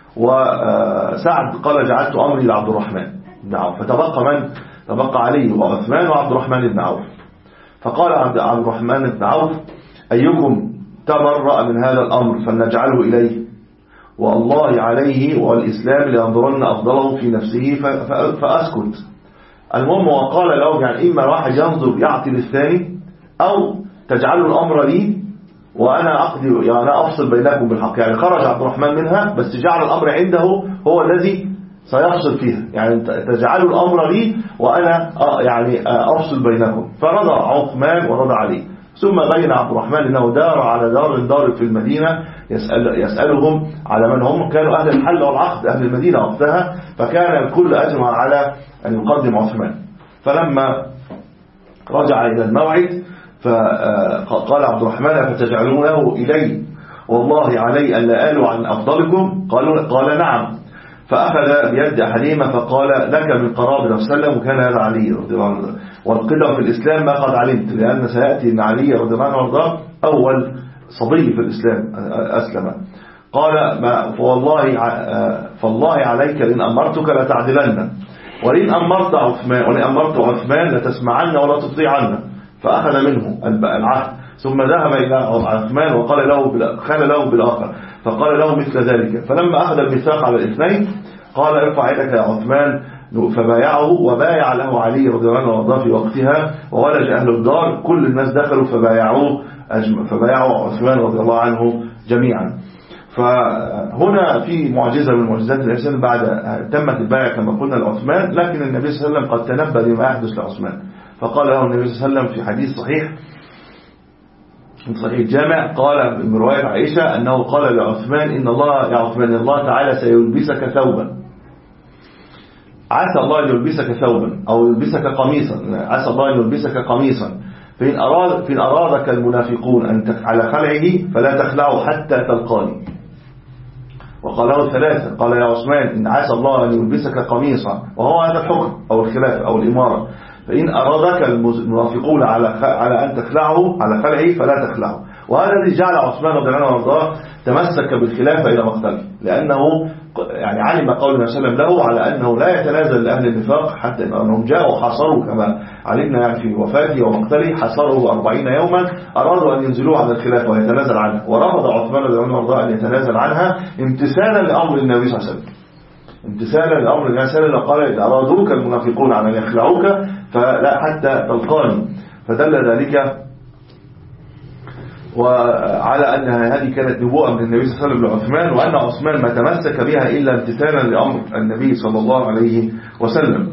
وسعد قال جعلت أمري لعبد الرحمن بن عوف. فتبقى من؟ تبقى علي وعثمان وعبد الرحمن بن عوف. فقال عبد الرحمن بن عوف أيكم تبرأ من هذا الأمر فلنجعله إليه، والله عليه والإسلام لينظرن أفضله في نفسه فأسكت. المهم وقال له يعني إما واحد ينظر يعطي للثاني، أو تجعلوا الأمر لي وأنا أقضي يعني أفصل بينكم بالحق. يعني خرج عبد الرحمن منها، بس جعل الأمر عنده هو الذي سيفصل فيها، يعني تجعلوا الأمر لي وأنا يعني أفصل بينكم. فرضى عثمان ورضى علي. ثم بين عبد الرحمن أنه دار على دار دار في المدينة يسأل يسألهم على من هم كانوا أهل الحل والعقد أهل المدينة وقتها، فكان الكل أجمع على أن يقدم عثمان. فلما رجع إلى الموعد فقال عبد الرحمن فتجعلونه إلي والله علي أن لا آل عن أفضلكم؟ قالوا قال نعم. فأخذ بيد حليمة فقال لك من قرابة النبي صلى الله عليه وسلم، وكان هذا علي رضي الله عنه. والقدر في الإسلام ما قد علمت، لأن سيأتي أن علي رضي الله عنه وارضاه أول صبي في الإسلام أسلم. قال ما فوالله فالله عليك إن أمرتك لتعدلن، وإن أمرت عثمان وإن أمرت عثمان لتسمعن ولا تطيعن. فأخذ منه العهد ثم ذهب إلى عثمان وقال له خان له بالآخر فقال له مثل ذلك. فلما أخذ الميثاق على الاثنين قال ارفع يدك يا عثمان، فبايعه وبايع له علي رضي الله عنه وارضاه في وقتها. وولج أهل الدار كل الناس دخلوا فبايعوه فبايعوا عثمان رضي الله عنه جميعا. فهنا في معجزة من معجزات الإنسان بعد تمت البايع كما قلنا لعثمان، لكن النبي صلى الله عليه وسلم قد تنبأ لما يحدث لعثمان. فقال له النبي صلى الله عليه وسلم في حديث صحيح من صحيح الجامع، قال من رواية عائشة أنه قال لعثمان إن الله يا عثمان الله تعالى سيلبسك ثوبا، عسى الله أن يلبسك ثوبا أو يلبسك قميصا، عسى الله أن يلبسك قميصا، فإن أراد فإن أرادك المنافقون أن على خلعه فلا تخلعه حتى تلقاني. وقال له ثلاثة، قال يا عثمان إن عسى الله أن يلبسك قميصا، وهو هذا الحكم أو الخلافة أو الإمارة، فإن أرادك المنافقون على على أن تخلعه على خلعه فلا تخلعه. وهذا الذي جعل عثمان رضي الله عنه وارضاه تمسك بالخلافة إلى مقتله، لأنه يعني علم قول النبي صلى الله عليه وسلم له على أنه لا يتنازل لأهل النفاق حتى أنهم جاءوا حاصروا كما علمنا يعني في وفاته ومقتله، حاصروا أربعين يوما أرادوا أن ينزلوا على الخلافة ويتنازل عنها، ورفض عثمان رضي الله عنه وارضاه أن يتنازل عنها امتثالا لأمر النبي صلى الله عليه وسلم، امتثالا لأمر النبي صلى الله عليه وسلم. قال إذا أرادوك المنافقون على أن يخلعوك فلا حتى تلقاني. فدل ذلك وعلى أن هذه كانت نبوءة من النبي صلى الله عليه وسلم لعثمان، وأن عثمان ما تمسك بها إلا امتثالا لأمر النبي صلى الله عليه وسلم.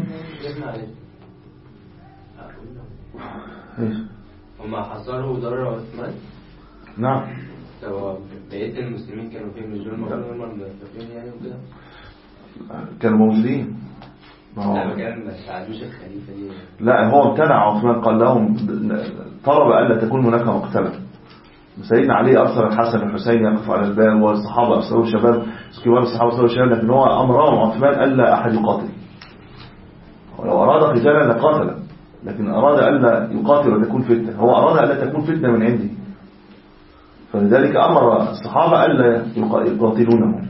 هم حصروا ضرر عثمان؟ نعم. بقية المسلمين كانوا فين من ظلم هم المنافقين يعني وكده؟ كانوا موجودين. لا ما كان ما ساعدوش الخليفة دي. لا هو امتنع عثمان، قال لهم طلب ألا تكون هناك مقتلة. سيدنا علي أرسل الحسن والحسين يقف على الباب، والصحابة أرسلوا شباب كبار الصحابة أرسلوا شباب، لكن هو أمرهم عثمان ألا أحد يقاتل. ولو أراد قتالا لقاتل، لكن أراد ألا يقاتل وتكون فتنة، هو أراد ألا تكون فتنة من عندي، فلذلك أمر الصحابة ألا يقاتلونهم.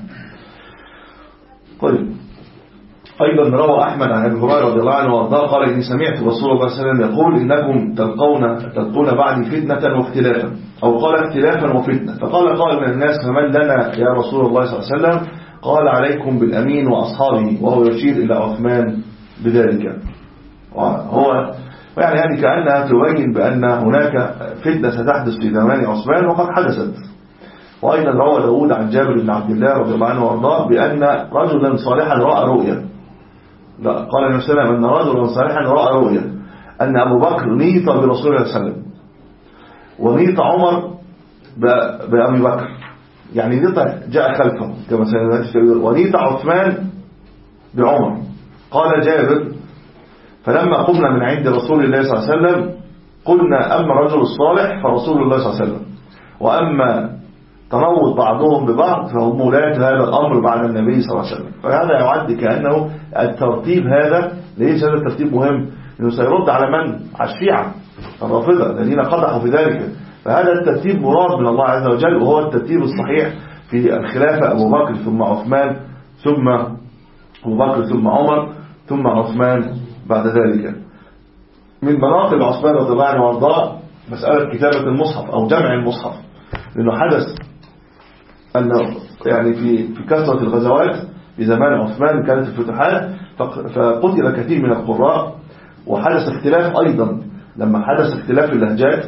طيب أيضا روى أحمد عن أبي هريرة رضي الله عنه وارضاه قال إني سمعت رسول الله صلى الله عليه وسلم يقول إنكم تلقون تلقون بعدي فتنة واختلافا، أو قال اختلافا وفتنة. فقال قال من الناس فمن لنا يا رسول الله صلى الله عليه وسلم؟ قال عليكم بالأمين وأصحابه، وهو يشير إلى عثمان بذلك. هو يعني هذه كأنها تبين بأن هناك فتنة ستحدث في زمان عثمان وقد حدثت. وأيضا روى داود عن جابر بن عبد الله رضي الله عنه وارضاه بأن رجلا صالحا رأى رؤيا. لا قال النبي صلى الله عليه وسلم أن رجلا صالحا رأى رؤيا أن أبو بكر نيط برسول الله صلى الله عليه وسلم، ونيط عمر بأبي بكر، يعني نيط جاء خلفه كما سنأتي، ونيط عثمان بعمر. قال جابر فلما قمنا من عند رسول الله صلى الله عليه وسلم قلنا أما الرجل الصالح فرسول الله صلى الله عليه وسلم، وأما تنوط بعضهم ببعض فهم ولاة هذا الأمر بعد النبي صلى الله عليه وسلم. فهذا يعد كأنه الترتيب هذا ليس هذا الترتيب مهم، إنه سيرد على من؟ على الشيعة الرافضة الذين قدحوا في ذلك. فهذا الترتيب مراد من الله عز وجل، وهو الترتيب الصحيح في الخلافة: أبو بكر ثم عثمان ثم أبو بكر ثم عمر ثم عثمان بعد ذلك. من مناقب عثمان رضي الله عنه وارضاه مسألة كتابة المصحف أو جمع المصحف، لأنه حدث أن يعني في في كثرة الغزوات في زمان عثمان كانت الفتوحات، فقتل كثير من القراء، وحدث اختلاف أيضا لما حدث اختلاف اللهجات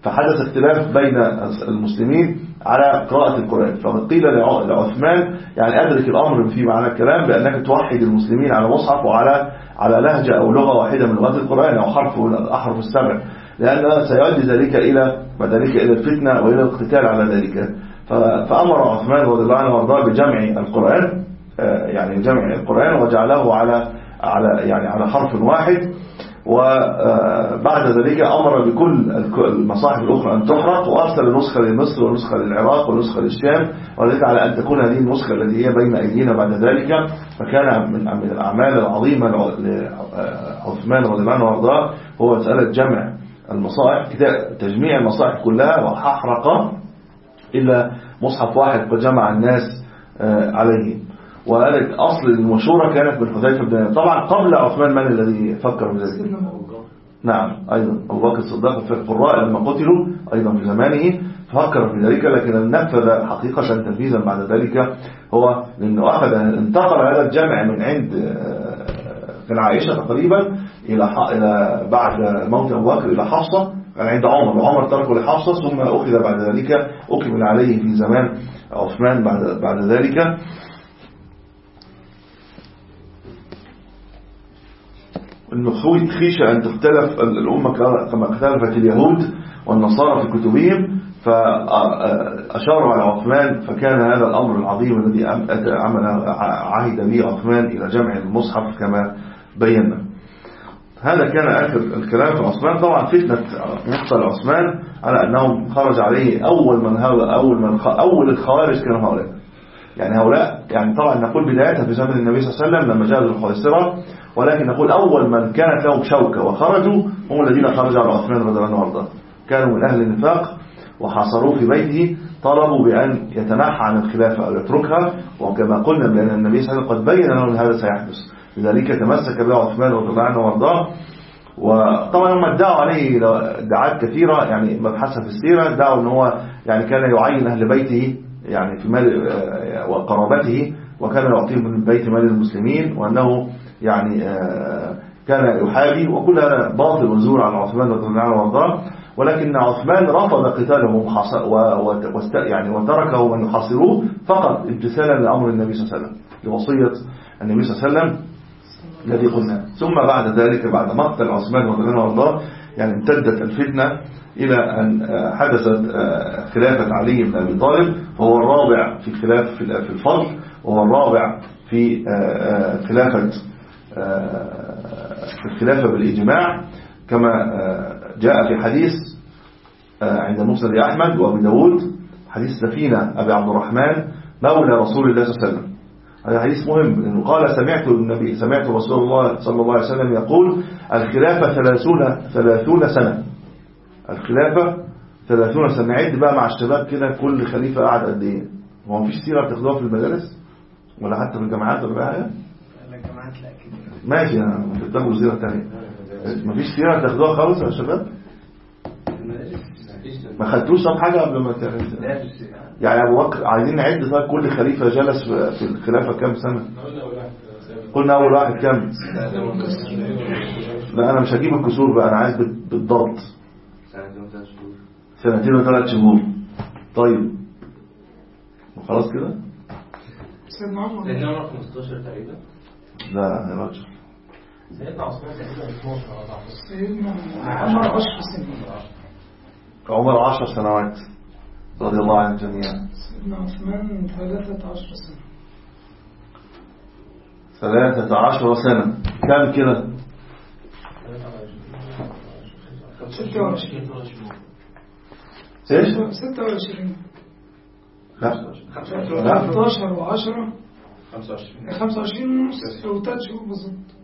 فحدث اختلاف بين المسلمين على قراءة القرآن، فقيل لعثمان يعني أدرك الأمر في معنى الكلام بأنك توحد المسلمين على مصحف وعلى على لهجة أو لغة واحدة من لغات القرآن أو حرف أحرف السبع، لأن سيؤدي ذلك إلى ذلك إلى الفتنة وإلى القتال على ذلك. فأمر عثمان رضي الله عنه وارضاه بجمع القرآن، يعني جمع القرآن وجعله على على يعني على حرف واحد. وبعد ذلك أمر بكل المصاحف الأخرى أن تحرق، وأرسل نسخة لمصر ونسخة للعراق ونسخة للشام، وذلك على أن تكون هذه النسخة التي هي بين أيدينا بعد ذلك. فكان من من الأعمال العظيمة لعثمان رضي الله عنه وارضاه هو مسألة جمع المصاحف، تجميع المصاحف كلها وأحرق إلا مصحف واحد قد جمع الناس عليه. وقالت أصل المشورة كانت من حذيفة بن يمان. طبعا قبل عثمان من الذي فكر بذلك؟ نعم أيضا أبو بكر الصديق في القراء لما قتلوا أيضا في زمانه ففكر في ذلك، لكن نفذ حقيقة تنفيذا بعد ذلك هو لأنه أخذ انتقل هذا الجمع من عند كان عائشة تقريبا إلى إلى بعد موت أبو بكر إلى حفصة، كان عند عمر وعمر تركه لحفصة، ثم أخذ بعد ذلك أكمل عليه في زمان عثمان بعد بعد ذلك. المخوي خيشة أن تختلف الأمة كما اختلفت اليهود والنصارى في كتبهم، فأشاروا على عثمان، فكان هذا الأمر العظيم الذي عمل عهد به عثمان إلى جمع المصحف كما بينا. هذا كان آخر الكلام في عثمان. طبعا فتنة مقتل عثمان على أنه خرج عليه أول من أول من أول الخوارج كانوا هؤلاء، يعني هؤلاء يعني طبعا نقول بدايتها في زمن النبي صلى الله عليه وسلم لما جاء الخوارج، ولكن نقول أول من كانت لهم شوكة وخرجوا هم الذين خرجوا على عثمان رضي الله عنه وارضاه، كانوا من أهل النفاق وحاصروه في بيته، طلبوا بأن يتنحى عن الخلافة أو يتركها، وكما قلنا بأن النبي صلى الله عليه وسلم قد بين لهم هذا سيحدث، لذلك تمسك به عثمان رضي الله عنه وارضاه. وطبعا هم ادعوا عليه ادعاءات كثيرة، يعني مبحثها في السيرة ادعوا أنه هو يعني كان يعين أهل بيته يعني في مال وقرابته، وكان يعطيهم من بيت مال المسلمين، وأنه يعني كان يحابي، وكل هذا باطل وزور على عثمان رضي الله عنه وارضاه. ولكن عثمان رفض قتاله يعني وتركه من يحاصروه فقط امتثالا لأمر النبي صلى الله عليه وسلم، لوصية النبي صلى الله عليه وسلم الذي قلنا. ثم بعد ذلك بعد مقتل عثمان رضي الله عنه وارضاه يعني امتدت الفتنة إلى أن حدثت خلافة علي بن أبي طالب، فهو الرابع في الخلاف في الفضل، وهو الرابع في خلافة في الخلافة بالإجماع، كما جاء في حديث عند مسند أحمد وأبي داود، حديث سفينة أبي عبد الرحمن مولى رسول الله صلى الله عليه وسلم. هذا حديث مهم لأنه قال سمعت النبي سمعت رسول الله صلى الله عليه وسلم يقول الخلافة ثلاثون ثلاثون سنة، الخلافة ثلاثون سنة. عد بقى مع الشباب كده كل خليفة قعد قد ايه؟ هو مفيش سيرة بتاخدوها في المدارس ولا حتى في الجامعات ولا حاجة؟ الجامعات لا كده ماشي، انا بتاخدوا سيرة تانية. مفيش سيرة بتاخدوها خالص يا شباب؟ ما خدتوش طب حاجة قبل ما كان يعني ابو بكر عايزين نعد طيب كل خليفة جلس في الخلافة كام سنة؟ قلنا اول واحد كام؟ لا انا مش هجيب الكسور بقى، انا عايز بالضبط سنتين وثلاث شهور. طيب خلاص كده سيدنا عمر سيدنا عمر خمستاشر تقريبا. لا يا راجل سيدنا عثمان تقريبا اثناشر او اربعتاشر. سيدنا عمر عشر سنين. عمر عشر سنوات رضي الله عن الجميع. سيدنا عثمان ثلاثة عشر سنة. ثلاثة عشر سنة كم كده؟ ستة وعشرين. ايش؟ ستة وعشرين. لا ثلاثة وعشرة خمسة وعشرين خمسة وعشرين ونص وثلاث شهور بالظبط.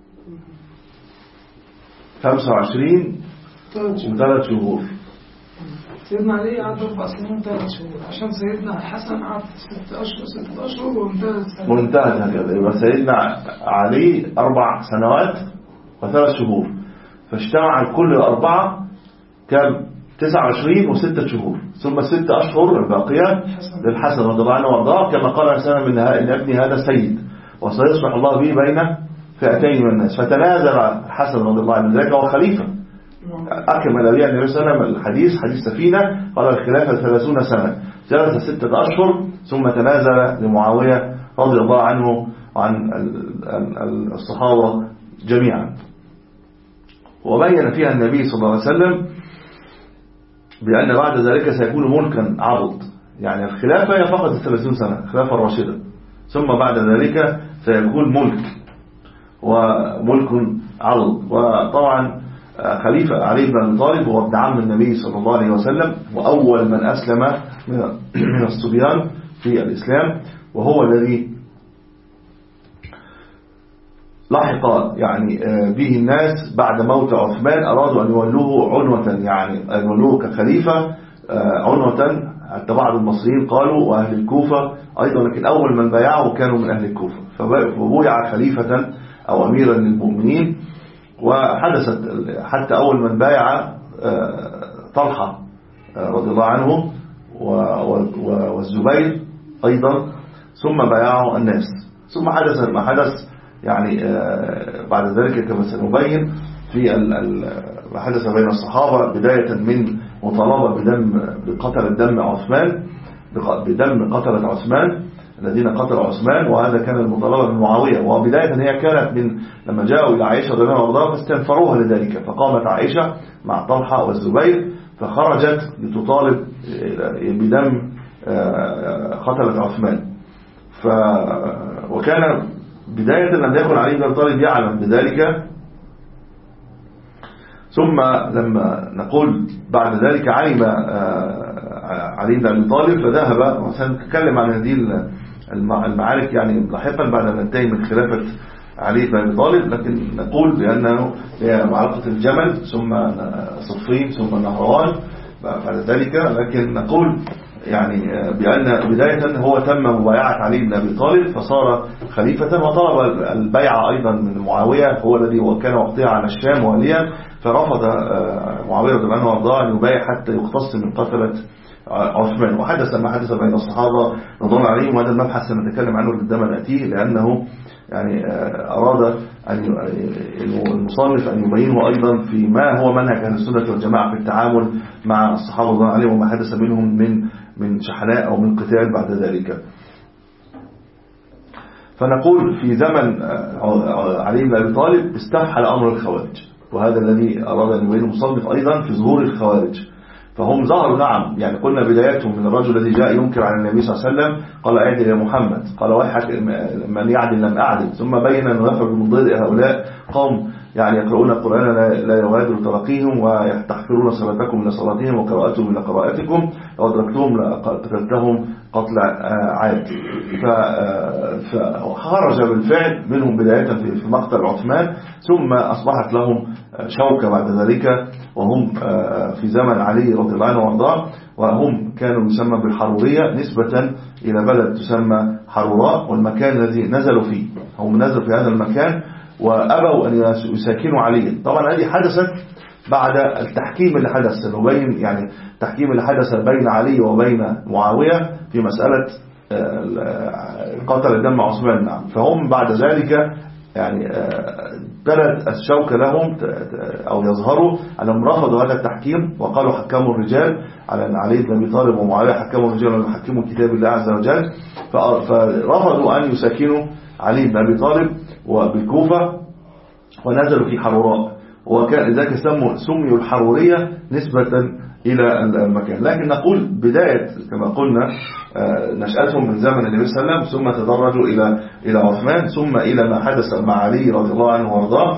خمسة وعشرين وثلاث شهور. سيدنا علي قعد أربع سنين وثلاث شهور، عشان سيدنا الحسن قعد ست أشهر ستة أشهر وانتهت سنة. وانتهت هكذا. يبقى سيدنا علي أربع سنوات وثلاث شهور، فاجتمع الكل الأربعة كم؟ تسعة وعشرين وستة شهور، ثم الست أشهر الباقية للحسن رضي الله عنه وارضاه، كما قال الإنسان من إن ابني هذا سيد وسيصلح الله به بين فئتين من الناس. فتنازل الحسن رضي الله عنه، ذلك هو خليفة أكمل بها النبي صلى الله عليه وسلم الحديث حديث سفينة قال الخلافة ثلاثون سنة جلس ستة أشهر ثم تنازل لمعاوية رضي الله عنه وعن الصحابة جميعا. وبين فيها النبي صلى الله عليه وسلم بأن بعد ذلك سيكون ملكا عرض، يعني الخلافة هي فقط ثلاثون سنة الخلافة الراشدة، ثم بعد ذلك سيكون ملك وملك عرض. وطبعا خليفة علي بن أبي طالب هو ابن عم النبي صلى الله عليه وسلم وأول من أسلم من الصبيان في الإسلام، وهو الذي لحق يعني به الناس بعد موت عثمان، أرادوا أن يولوه عنوة، يعني أن يولوه كخليفة عنوة. حتى بعض المصريين قالوا وأهل الكوفة أيضا، لكن أول من بايعه كانوا من أهل الكوفة، فبويع خليفة أو أميرا للمؤمنين. وحدثت حتى أول من بايع طلحة رضي الله عنه والزبير أيضا، ثم بايعه الناس، ثم حدث ما حدث يعني بعد ذلك كما سنبين في ما حدث بين الصحابة، بداية من مطالبة بدم بقتل دم عثمان بدم قتلة عثمان الذين قتلوا عثمان، وهذا كان المطالبة من معاوية. وبداية هي كانت من لما جاءوا إلى عائشة رضي الله عنها فاستنفروها لذلك، فقامت عائشة مع طلحة والزبير فخرجت لتطالب بدم قتلة عثمان. ف وكان بداية لم يكن علي بن أبي طالب يعلم بذلك، ثم لما نقول بعد ذلك علم علي بن أبي طالب فذهب، وسنتكلم عن هذه المعارك يعني لاحقا بعد ما ننتهي من خلافة علي بن أبي طالب، لكن نقول بأنه هي معركة الجمل ثم صفين ثم النهروان بعد ذلك، لكن نقول يعني بأن بداية هو تم مبايعة علي بن أبي طالب فصار خليفة، وطلب البيعة أيضا من معاوية هو الذي كان وقتها على الشام واليا، فرفض معاوية رضي الله عنه وارضاه أن يبايع حتى يقتص من قتلة عثمان. وحدث ما حدث بين الصحابة رضي الله عليهم، وهذا المبحث سنتكلم عنه قدام نأتيه، لأنه يعني أراد أن المصنف أن يبينه أيضا في ما هو منهج أهل السنة والجماعة في التعامل مع الصحابة رضي الله عليهم وما حدث منهم من من شحناء أو من قتال بعد ذلك. فنقول في زمن علي بن أبي طالب استفحل أمر الخوارج، وهذا الذي أراد أن يبينه المصنف أيضا في ظهور الخوارج. فهم ظهروا نعم، يعني قلنا بداياتهم من الرجل الذي جاء ينكر على النبي صلى الله عليه وسلم قال أعدل يا محمد، قال ويحك من يعدل لم أعدل، ثم بين أنه يخرج من ضد هؤلاء قوم يعني يقرؤون القرآن لا يغادر تراقيهم ويحتقرون صلاتكم إلى صلاتهم وقراءتهم إلى قراءتكم، لو أدركتهم قتلتهم قتل عاد. فخرج بالفعل منهم بداية في مقتل عثمان، ثم أصبحت لهم شوكة بعد ذلك، وهم في زمن علي رضي الله عنه وارضاه، وهم كانوا يسمى بالحرورية نسبة إلى بلد تسمى حروراء، والمكان الذي نزلوا فيه هم نزلوا في هذا المكان وأبوا أن يساكنوا عليا. طبعا هذه حدثت بعد التحكيم اللي حدث، نبين يعني التحكيم اللي حدث بين علي وبين معاوية في مسألة قتل دم عثمان. نعم، فهم بعد ذلك يعني ابتدت الشوكة لهم أو يظهروا أنهم رفضوا هذا التحكيم وقالوا حكموا الرجال على أن علي بن أبي طالب ومعاوية حكموا الرجال أن يحكموا كتاب الله عز وجل، فرفضوا أن يساكنوا علي بن أبي طالب وبالكوفة ونزلوا في حروراء، وكان ذلك سموا الحرورية نسبة إلى المكان. لكن نقول بداية كما قلنا نشأتهم من زمن النبي صلى الله عليه وسلم، ثم تدرجوا إلى إلى عثمان، ثم إلى ما حدث مع علي رضي الله عنه وارضاه.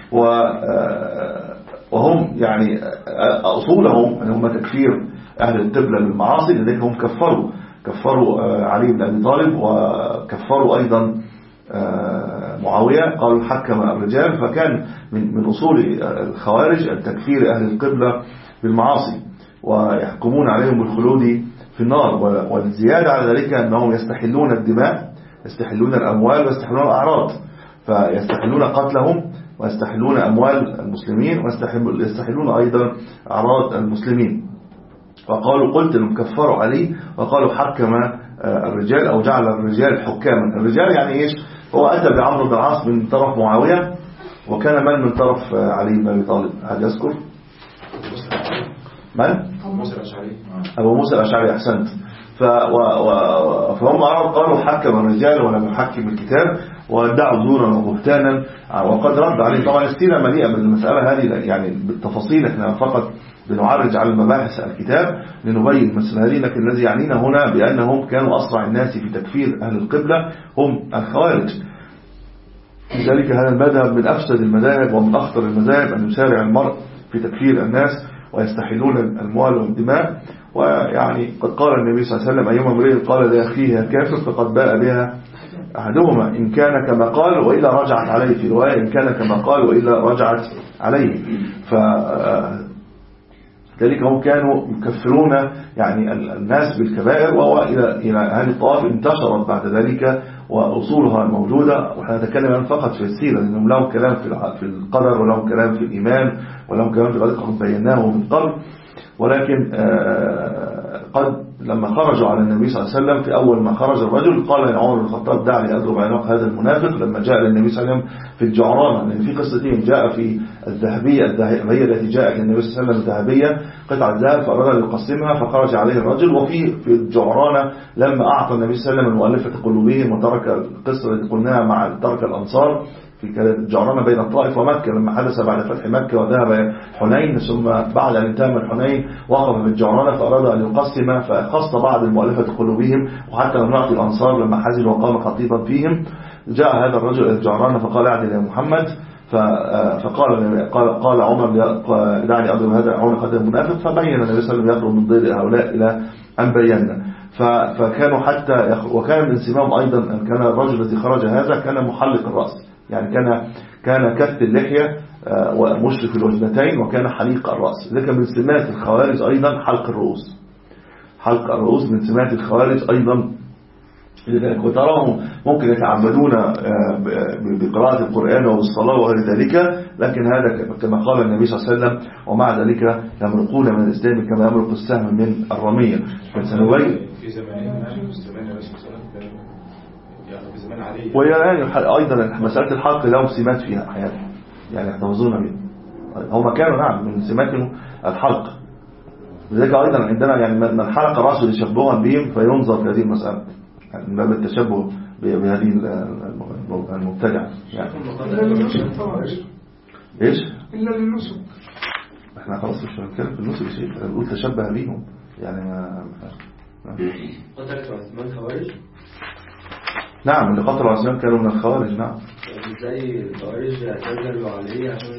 وهم يعني أصولهم أن هم تكفير أهل القبلة بالمعاصي، لذلك هم كفروا كفروا علي بن أبي طالب وكفروا أيضا معاوية، قالوا حكم الرجال. فكان من من أصول الخوارج التكفير أهل القبلة بالمعاصي ويحكمون عليهم بالخلود في النار، والزيادة على ذلك أنهم يستحلون الدماء، يستحلون الأموال ويستحلون الأعراض، فيستحلون قتلهم ويستحلون أموال المسلمين ويستحلون أيضا أعراض المسلمين. وقالوا قلت لهم كفروا عليه وقالوا حكم الرجال أو جعل الرجال حكاما. الرجال يعني إيش؟ هو أتى بعمرو بن العاص من طرف معاوية، وكان من من طرف علي بن أبي طالب؟ هل يذكر؟ من؟ موسى الأشعري. أبو موسى الأشعري أحسنت. ف و و فهم قالوا حكم الرجال ولم يحكم الكتاب وادعوا زورا وبهتانا، وقد رد عليه. طبعا السيرة مليئة من المسألة هذه يعني بالتفاصيل، احنا فقط بنعرج على المباحث الكتاب لنبين مثل هذه. لكن الذي يعنينا هنا بأنهم كانوا أسرع الناس في تكفير أهل القبلة هم الخوارج. لذلك هذا المذهب من أفسد المذاهب ومن أخطر المذاهب، أن يسارع المرء في تكفير الناس ويستحلون الأموال والدماء. ويعني قد قال النبي صلى الله عليه وسلم: أيما امرئ قال لأخيه كافر فقد باء بها أحدهما إن كان كما قال وإلا رجعت عليه، في رواية إن كان كما قال وإلا رجعت عليه. ف ذلك هم كانوا يكفرون يعني الناس بالكبائر، وهو إلى إلى هذه الطوائف انتشرت بعد ذلك وأصولها موجودة. وإحنا نتكلم فقط في السيرة، لأنهم لهم كلام في القدر ولهم كلام في الإيمان ولهم كلام في القدر قد بيناه من قبل. ولكن قد لما خرجوا على النبي صلى الله عليه وسلم، في أول ما خرج الرجل قال يا عمر بن الخطاب دعني أضرب عنق هذا المنافق. لما جاء للنبي صلى الله عليه وسلم في الجعرانة، لأن في قصتين، جاء في الذهبية الذهبية التي جاءت للنبي صلى الله عليه وسلم الذهبية قطعة ذهب فأراد أن يقسمها فخرج عليه الرجل. وفي في الجعرانة لما أعطى النبي صلى الله عليه وسلم المؤلفة قلوبهم وترك القصة التي قلناها مع ترك الأنصار في الجعرانة بين الطائف ومكة، لما حدث بعد فتح مكة وذهب حنين، ثم بعد أن انتهى من حنين وقف في الجعرانة فأراد أن يقسم فخص بعض المؤلفة قلوبهم، وحتى لم يعطي الأنصار لما حزن وقام خطيبا فيهم. جاء هذا الرجل إلى الجعرانة فقال اعدل يا محمد، فقال قال قال عمر دعني أضرب هذا عنق هذا المنافق، فبين النبي صلى الله عليه وسلم يخرج من ضد هؤلاء إلى أن بينا. فكانوا حتى وكان من سماهم أيضا أن كان الرجل الذي خرج هذا كان محلق الرأس، يعني كان كان كث اللحية ومشرف الوجنتين وكان حليق الرأس. ذلك من سمات الخوارج أيضا حلق الرؤوس، حلق الرؤوس من سمات الخوارج أيضا. لذلك وتراهم ممكن يتعبدون بقراءة القرآن والصلاة وغير ذلك، لكن هذا كما قال النبي صلى الله عليه وسلم ومع ذلك يمرقون من الإسلام كما يمرق السهم من الرمية. فسنبين في زماننا زمان الرسول صلى الله عليه وسلم في زمان علي، وإلى الآن أيضا مسألة الحلق لهم سمات فيها أحيانا يعني يحتفظون بها. هم كانوا نعم من سماتهم الحلق. لذلك أيضا عندنا يعني من حلق رأسه لشبها بهم فينظر في هذه المسألة، يعني من باب التشبه بهذه المبتدعة يعني. إلا للنسك طبعا. إيش؟ إلا للنسك. إحنا خلاص مش هنتكلم في النسك شيء، نقول تشبه بهم يعني ما قتلت عثمان خوارج؟ نعم اللي قتلوا عثمان كانوا من الخوارج. نعم. ازاي الخوارج اعتزلوا عليه عشان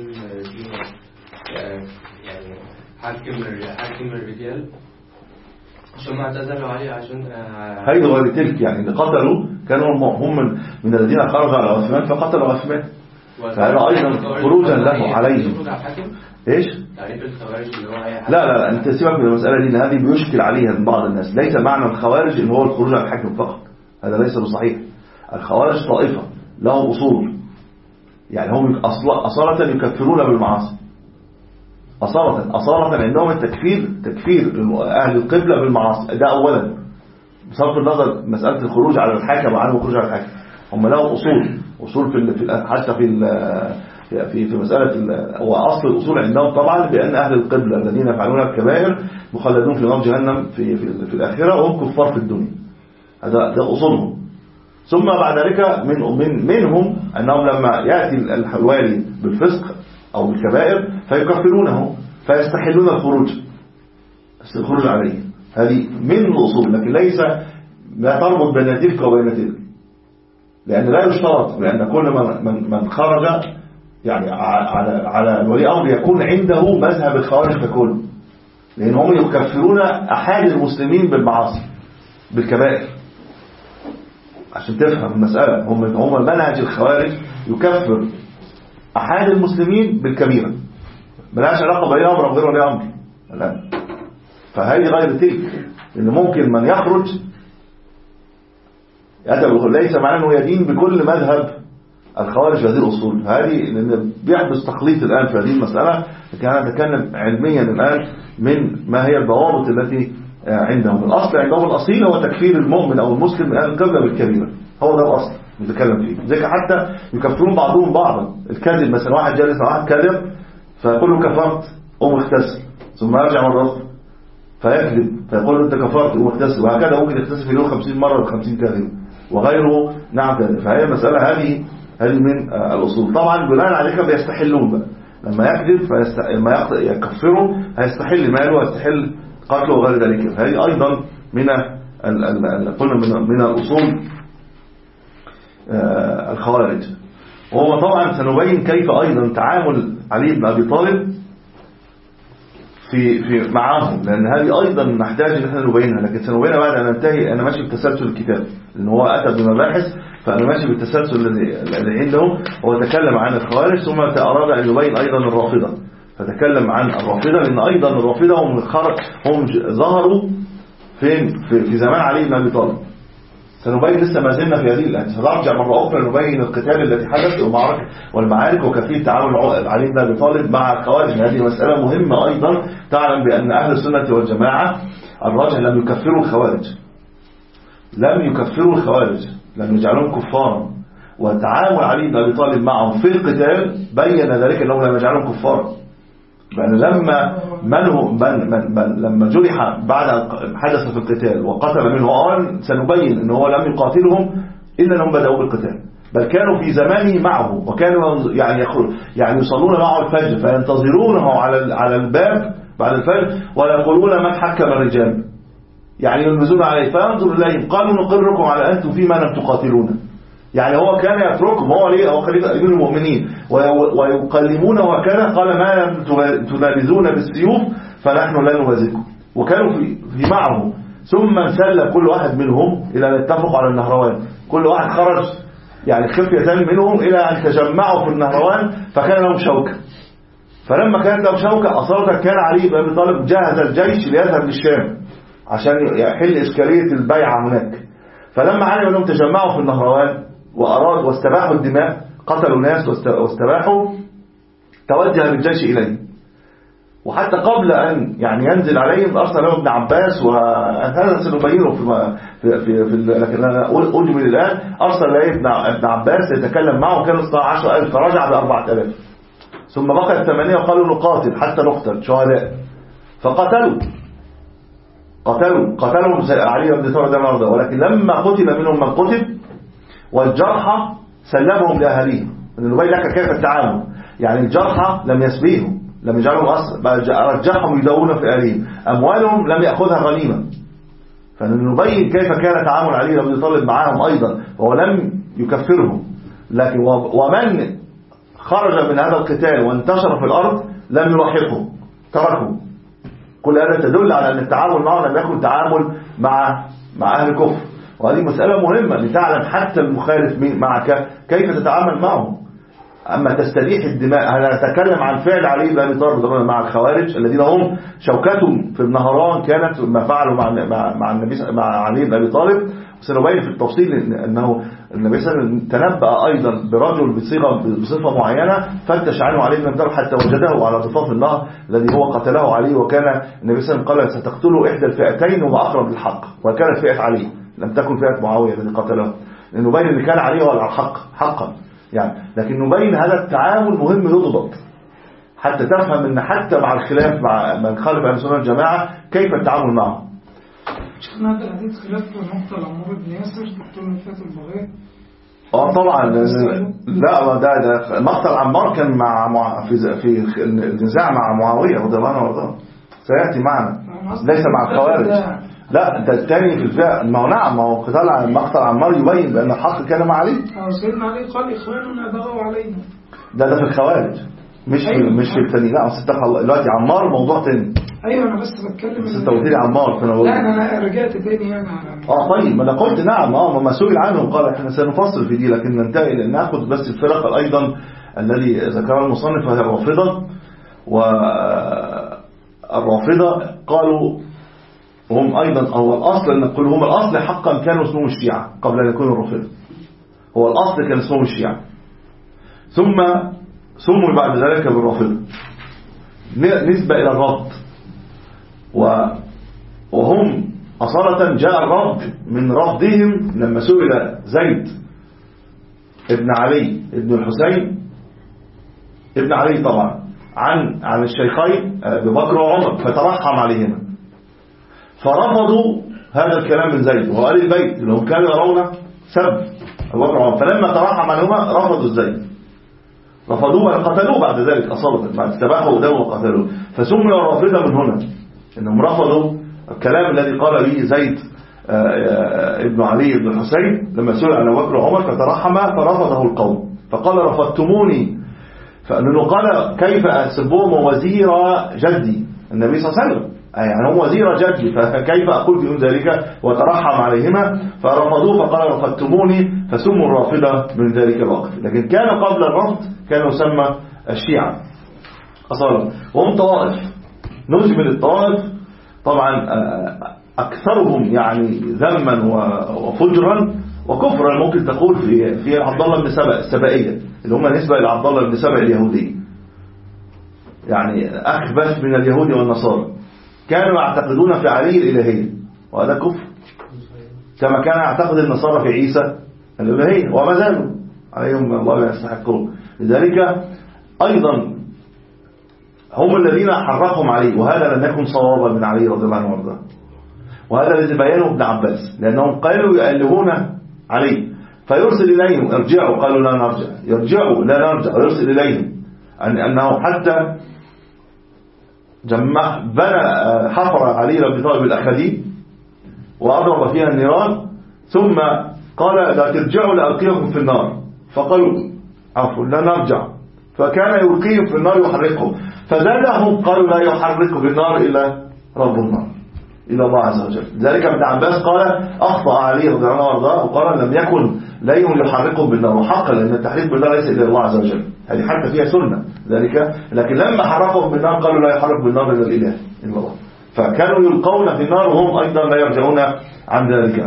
يعني حاكم حاكم الرجال، عشان ما اعتزلوا عليه عشان هيدا غير تلك، يعني اللي قتلوا كانوا هم من الذين خرجوا على عثمان فقتلوا عثمان، فهذا أيضا خروجا له عليهم. إيش؟ تعريف الخوارج اللي هو أي لا لا لا أنت سيبك من المسألة دي، هذه بيشكل عليها بعض الناس. ليس معنى الخوارج إن هو الخروج على الحاكم فقط، هذا ليس بصحيح. الخوارج طائفة لهم أصول، يعني هم أصالة يكفرون بالمعاصي، أصالة أصالة عندهم التكفير، تكفير أهل القبلة بالمعاصي. ده أولا بصرف النظر مسألة الخروج على الحاكم وعدم الخروج على الحاكم، هم لهم أصول أصول في في حتى في في في مسألة وأصل الأصول عندهم طبعا بأن أهل القبلة الذين يفعلون الكبائر مخلدون في نار جهنم في في, في الآخرة وهم كفار في الدنيا. هذا ده أصولهم. ثم بعد ذلك من من منهم أنهم لما يأتي الوالي بالفسق أو بالكبائر فيكفرونه فيستحلون الخروج الخروج عليه. هذه من الأصول، لكن ليس ما تربط بين تلك وبين تلك، لأن لا يشترط لأن كل من من خرج يعني على على الولي أمر يكون عنده مذهب الخوارج ككل، لأن هم يكفرون أحد المسلمين بالمعاصي بالكبائر. عشان تفهم المسألة، هم هم منهج الخوارج يكفر أحد المسلمين بالكبيرة، ملهاش علاقة بأي أمر أو غير ولي أمر. لا، فهذه غير تلك، لأن ممكن من يخرج ليس معناه أنه يدين بكل مذهب الخوارج هذه الأصول. هذه لأن بيحدث تخليط الآن في هذه المسألة، لكن أنا أتكلم علميا الآن من ما هي الضوابط التي عندهم. الأصل عندهم الأصيل هو تكفير المؤمن أو المسلم من أهل القبلة بالكبيرة، هو ده الأصل نتكلم فيه. ذلك حتى يكفرون بعضهم بعضا. الكذب مثلا، واحد جالس مع واحد كذب فيقول له كفرت قوم اغتسل ثم يرجع مرة أخرى فيكذب فيقول أنت كفرت واغتسل، وهكذا ممكن يغتسل في اليوم خمسين مرة بخمسين كاذب وغيره. نعم كذب. فهي المسألة هذه هذه من الأصول. طبعا بناء على كده بيستحلون بقى لما يكذب فيست... لما يكفره هيستحل ماله ويستحل قتله وغير ذلك. فهي أيضا من ال... ال... قلنا من... من الأصول آه الخوارج. وهو طبعا سنبين كيف أيضا تعامل علي بن أبي طالب في في معهم، لأن هذه أيضا نحتاج أن احنا نبينها، لكن سنبينها بعد أن ننتهي. أنا ماشي بتسلسل الكتاب لأن هو أتى بمباحث، فأنا ماشي بالتسلسل الذي عنده. هو تكلم عن الخوارج ثم أراد أن يبين أيضا الرافضة، فتكلم عن الرافضة لأن أيضا الرافضة هم هم ظهروا فين في, في زمان علي بن أبي طالب. سنبين لسه ما زلنا في هذه الآن، سنرجع مرة أخرى نبين القتال الذي حدث والمعارك والمعارك وكيفية تعامل علي بن أبي طالب مع الخوارج. هذه مسألة مهمة أيضا. تعلم بأن أهل السنة والجماعة الراجح لم يكفروا الخوارج، لم يكفروا الخوارج، لم يجعلهم كفارا. وتعامل علي بن أبي طالب معهم في القتال بين ذلك أنه لم يجعلهم كفارا. بأن لما منه من من من لما جرح بعد حدث في القتال وقتل منه آن سنبين أنه هو لم يقاتلهم إلا أنهم بدأوا بالقتال، بل كانوا في زمانه معه وكانوا يعني يعني يصلون معه الفجر فينتظرونه على على الباب بعد الفجر ويقولون من حكم الرجال، يعني ينبذون عليه فينظر إليهم قالوا نقركم على أنتم فيما لم تقاتلون. يعني هو كان يتركهم، هو ليه هو خليفة أمير المؤمنين ويقلمونه وكذا، قال ما لم تنابذون بالسيوف فنحن لا نبازكم. وكانوا في, في معه. ثم انسل كل واحد منهم إلى أن اتفقوا على النهروان، كل واحد خرج يعني خفية منهم إلى أن تجمعوا في النهروان فكان لهم شوكة. فلما كانت لهم شوكة أصلا كان علي بن أبي طالب جهز الجيش ليذهب للشام عشان يحل إشكالية البيعة هناك. فلما علموا أنهم تجمعوا في النهروان وأراد واستباحوا الدماء، قتلوا ناس واستباحوا، توجه بالجيش إليه. وحتى قبل أن يعني ينزل عليهم أرسل لهم ابن عباس، وهذا سنبينه في في في, في لكن أنا أجمل الآن. أرسل إليه ابن عباس يتكلم معه، كانوا اثنا عشر ألف فرجع بأربعة آلاف، ثم بقى الثمانية وقالوا نقاتل حتى نقتل شهداء، فقتلوا قتلوا قتلوا علي بن طالب ده مرضى. ولكن لما قتل منهم من قتل والجرحى سلمهم لأهاليهم. نبين لك كيف التعامل، يعني الجرحى لم يسبيهم، لم يجعلهم أسر، رجعهم يدورون في أهاليهم، أموالهم لم يأخذها غنيمة. فنبين كيف كان تعامل علي بن أبي طالب معهم أيضا، وهو لم يكفرهم. لكن ومن خرج من هذا القتال وانتشر في الأرض لم يلاحقه، تركه. كل هذا تدل على أن التعامل معه لم يكن تعامل مع مع أهل الكفر. وهذه مسألة مهمة لتعلم حتى المخالف معك كيف تتعامل معه. أما تستريح الدماء، أنا أتكلم عن فعل علي بن أبي طالب مع الخوارج الذين هم شوكتهم في النهران كانت ما فعلوا مع مع النبي مع علي بن أبي طالب. وسنبين في التفصيل أنه النبي صلى الله عليه وسلم تنبأ أيضا برجل بصيغة بصفة معينة، فتش عنه علي بن أبي طالب حتى وجده على ضفاف النهر الذي هو قتله علي. وكان النبي صلى الله عليه وسلم قال ستقتله إحدى الفئتين وما أقرب للحق، وكانت فئة علي لم تكن فئة معاوية الذي قتله، لأنه نبين اللي كان عليه هو الحق حقا يعني. لكن نبين هذا التعامل مهم يضبط حتى تفهم ان حتى مع الخلاف مع من خالف اهل السنه والجماعه كيف التعامل معه. شيخنا هذا الحديث خلاف نقطه العمار بن ياسر دكتور من فات البغاء. اه طبعا. لا ده ده مقتل عمار كان مع, مع في في النزاع مع معاويه رضي الله عنه وارضاه، سياتي معنا ليس مع الخوارج. لا ده الثاني في الفئة. ما هو نعم، ما هو قتال عن مقتل عمار يبين بأن الحق كان مع علي. اه سيدنا علي قال إخواننا بغوا علينا. ده ده في الخوارج مش في أيوة. مش في الثاني. لا استغفر دلوقتي عمار موضوع ثاني. ايوه انا بس بتكلم بس انت قلت لي عمار فانا لا انا رجعت تاني يعني اه طيب ما انا قلت نعم اه ما سئل عنه قال احنا سنفصل في دي، لكن ننتهي لان ناخذ بس الفرق ايضا الذي ذكرها المصنف وهي الرافضه. والرافضه قالوا هم أيضا هو الأصل أن نقول هم الأصل حقا كانوا اسمهم الشيعة قبل أن يكونوا الرافضة. هو الأصل كان اسمهم الشيعة ثم سموا بعد ذلك بالرافضة نسبة إلى الرفض. وهم أصالة جاء الرفض من رفضهم لما سئل زيد ابن علي ابن الحسين ابن علي طبعا عن عن الشيخين أبي بكر وعمر فترحم عليهما، فرفضوا هذا الكلام من زيد وآل البيت اللي هم كانوا يرون سب أبو بكر وعمر، فلما ترحم عنهما رفضوا الزيد، رفضوه وقتلوه بعد ذلك أصلا بعد استباحوا قدامه وقتلوه، فسمي الرافضة من هنا إنهم رفضوا الكلام الذي قال به زيد ابن علي بن الحسين لما سئل عن أبو بكر وعمر فترحم فرفضه القوم فقال رفضتموني، فأنه قال كيف أسبهم وزير جدي النبي صلى الله عليه وسلم، يعني هو وزير جدي فكيف أقول بهم ذلك وترحم عليهما، فرفضوه فقال رفضتموني فسموا الرافضة من ذلك الوقت. لكن كان قبل الرفض كان يسمى الشيعة أصلا، وهم طوائف نجم الطوائف طبعا أكثرهم يعني ذما وفجرا وكفرا ممكن تقول في في عبد الله بن سبأ السبائية اللي هم نسبة إلى عبد الله بن سبأ اليهودي، يعني أخبث من اليهود والنصارى، كانوا يعتقدون في علي الإلهية وهذا كفر، كما كان يعتقد النصارى في عيسى الإلهية وما زالوا عليهم الله يستحقون. لذلك أيضا هم الذين حرقهم عليه، وهذا لم يكن صوابا من علي رضي الله عنه وارضاه، وهذا الذي بيانه ابن عباس، لأنهم قالوا يألهون عليه فيرسل إليهم ارجعوا، قالوا لا نرجع، يرجعوا لا نرجع، ويرسل إليهم أنه حتى جمع بنى حفر علي بن أبي طالب الأخديد وأضرب فيها النيران ثم قال لا ترجعوا لألقيكم في النار، فقالوا عفوا لا نرجع، فكان يلقيهم في النار يحرقهم، فزادهم قالوا لا يحرق بالنار إلا رب النار إلى الله عز وجل. لذلك ابن عباس قال أخطأ علي رضي الله عنه وارضاه وقال لم يكن ليهم يحرقهم بالنار، وحقا لأن التحريق بالنار ليس إلا الله عز وجل، هذه حتى فيها سنة ذلك، لكن لما حرقهم بالنار قالوا لا يحرق بالنار إلا الإله إلا الله، فكانوا يلقون في النار وهم أيضا لا يرجعون عن ذلك.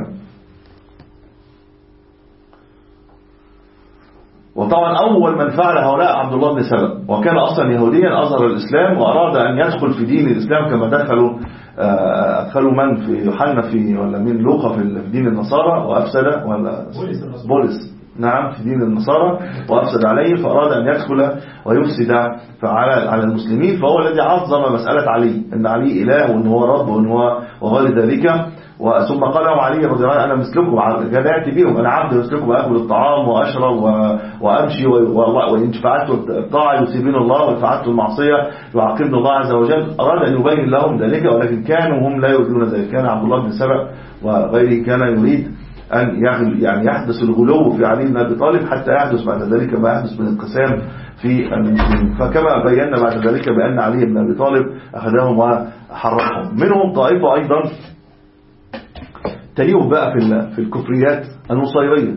وطبعا أول من فعل هؤلاء عبد الله بن سبأ، وكان أصلا يهوديا أظهر الإسلام وأراد أن يدخل في دين الإسلام كما دخلوا أدخلوا من في يوحنا في ولا من لوقا في دين النصارى وأفسد، ولا بولس نعم في دين النصارى وأفسد عليه، فأراد أن يدخل ويفسد على على المسلمين، فهو الذي عظم مسألة علي أن علي إله وأن هو رب وأن هو وغير ذلك. ثم قال له علي رضي الله عنه أنا مثلكم، كان يأتي بهم أنا عبد مثلكم وأكل الطعام وأشرب وأمشي، وإن فعلت الطاعة يسيبين الله وإن فعلت المعصية يعاقبني الله عز وجل. أراد أن يبين لهم ذلك ولكن كانوا هم لا يريدون ذلك. كان عبد الله بن سبأ وغيره كان يريد أن يعني يحدث الغلو في علي بن أبي طالب حتى يحدث بعد ذلك ما يحدث من انقسام في المسلمين. فكما بينا بعد ذلك بأن علي بن أبي طالب أخذهم وحرقهم. منهم طائفة أيضا تليهم بقى في في الكفريات النصيرية،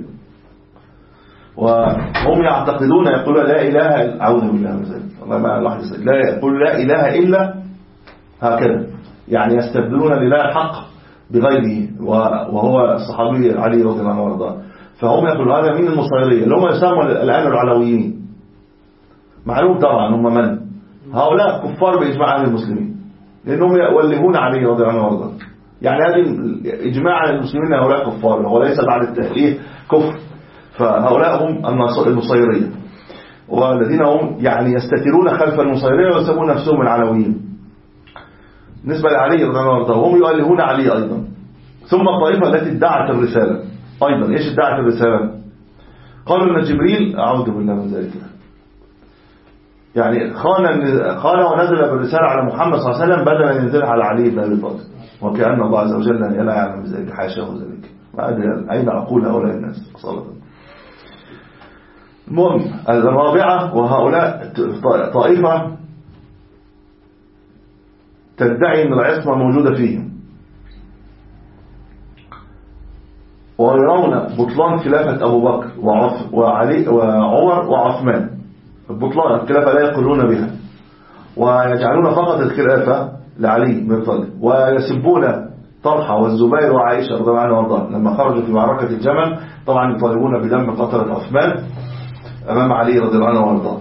وهم يعتقدون يقولون لا إله أعوذ بالله من ذلك الله ما الله لا يقول لا إله إلا هكذا، يعني يستبدلون لله الحق بغيره، وهو الصحابي علي رضي الله عنه وارضاه. فهم يقولون هذا من النصيرية اللي هم يسموا الآن العلويين. معلوم طبعا هم من هؤلاء كفار بإجماع أهل المسلمين لأنهم يولهون علي رضي الله عنه وارضاه. يعني هذه إجماع المسلمين هؤلاء كفار وليس بعد التأليه كفر، فهؤلاء هم النصيرية والذين هم يعني يستترون خلف النصيرية ويسمون نفسهم العلويين بالنسبة لعلي رضي الله عنه وارضاه، وهم يؤلهون علي أيضا. ثم الطائفة التي ادعت الرسالة أيضا. إيش ادعت الرسالة؟ قالوا أن جبريل أعوذ بالله من ذلك يعني خان خان ونزل بالرسالة على محمد صلى الله عليه وسلم بدل أن ينزل على علي بن أبي طالب، وكأن الله عز وجل لا يعلم بذلك حاشاه ذلك. أين عقول هؤلاء الناس صلاة. المهم الرابعة، وهؤلاء طائفة تدعي أن العصمة موجودة فيهم ويرون بطلان خلافة أبو بكر وعلي وعمر وعثمان. البطلان الخلافة لا يقولون بها، ويجعلون فقط الخلافة لعلي بن أبي طالب، ويسبون طلحة والزبير وعائشة رضي الله عنهم وارضاهم لما خرجوا في معركة الجمل، طبعا يطالبون بدم قتلة عثمان أمام علي رضي الله عنه وارضاه.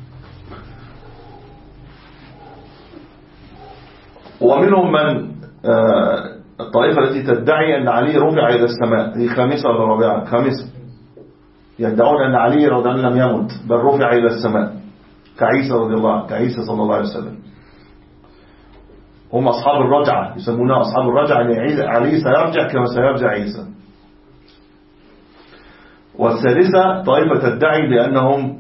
ومنهم من الطائفة التي تدعي أن علي رفع إلى السماء، هي خامسة ولا رابعة؟ خامسة. يدعون أن علي رضي الله عنه لم يمت بل رفع إلى السماء كعيسى رضي الله عنه، كعيسى صلى الله عليه وسلم. هم أصحاب الرجعة، يسمونها أصحاب الرجعة، يعني علي سيرجع كما سيرجع عيسى. والثالثة طائفة تدعي بأنهم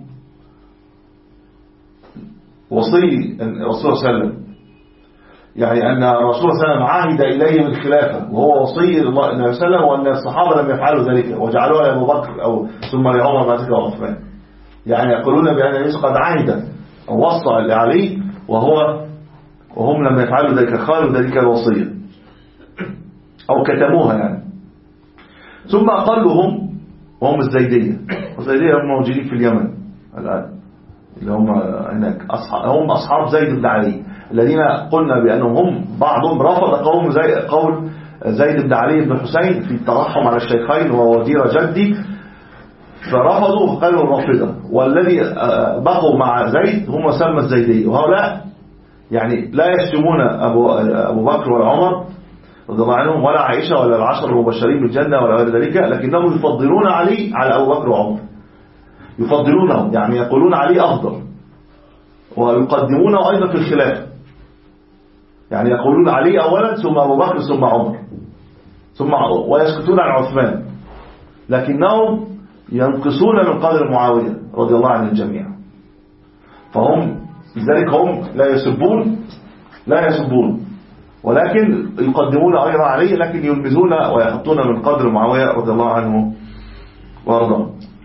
وصي الرسول صلى الله عليه وسلم، يعني أن الرسول صلى الله عليه وسلم عهد إليه بالخلافة وهو وصي النبي صلى الله عليه وسلم، وأن الصحابة لم يفعلوا ذلك وجعلوها لأبو بكر أو ثم لعمر بعد ذلك وعثمان. يعني يقولون بأن النبي قد عهد أو وصى لعلي وهو وهم لم يفعلوا ذلك، خالوا ذلك الوصية أو كتموها يعني. ثم أقلهم وهم الزيدية، والزيدية هم موجودين في اليمن الآن، اللي هم هناك أصحاب هم أصحاب زيد بن علي الذين قلنا بأنهم هم بعضهم رفض قوم زي قول زيد بن علي بن حسين في الترحم على الشيخين ووزير جدي، فرفضوا وقالوا الرافضة، والذي بقوا مع زيد هم سمى الزيدية، وهؤلاء يعني لا يشتمون أبو, أبو بكر ولا عمر رضي الله عنهم ولا عائشة ولا العشر المبشرين بالجنة ولا غير ذلك، لكنهم يفضلون علي على أبو بكر وعمر، يفضلونه يعني يقولون علي أفضل، ويقدمونه أيضا في الخلافة، يعني يقولون علي أولا ثم أبو بكر ثم عمر ثم ويسكتون عن عثمان، لكنهم ينقصون من قدر معاوية رضي الله عن الجميع. فهم لذلك هم لا يسبون لا يسبون ولكن يقدمون أيضا عليه، لكن يلمزون ويحطون من قدر معاوية رضي الله عنه وارضاه.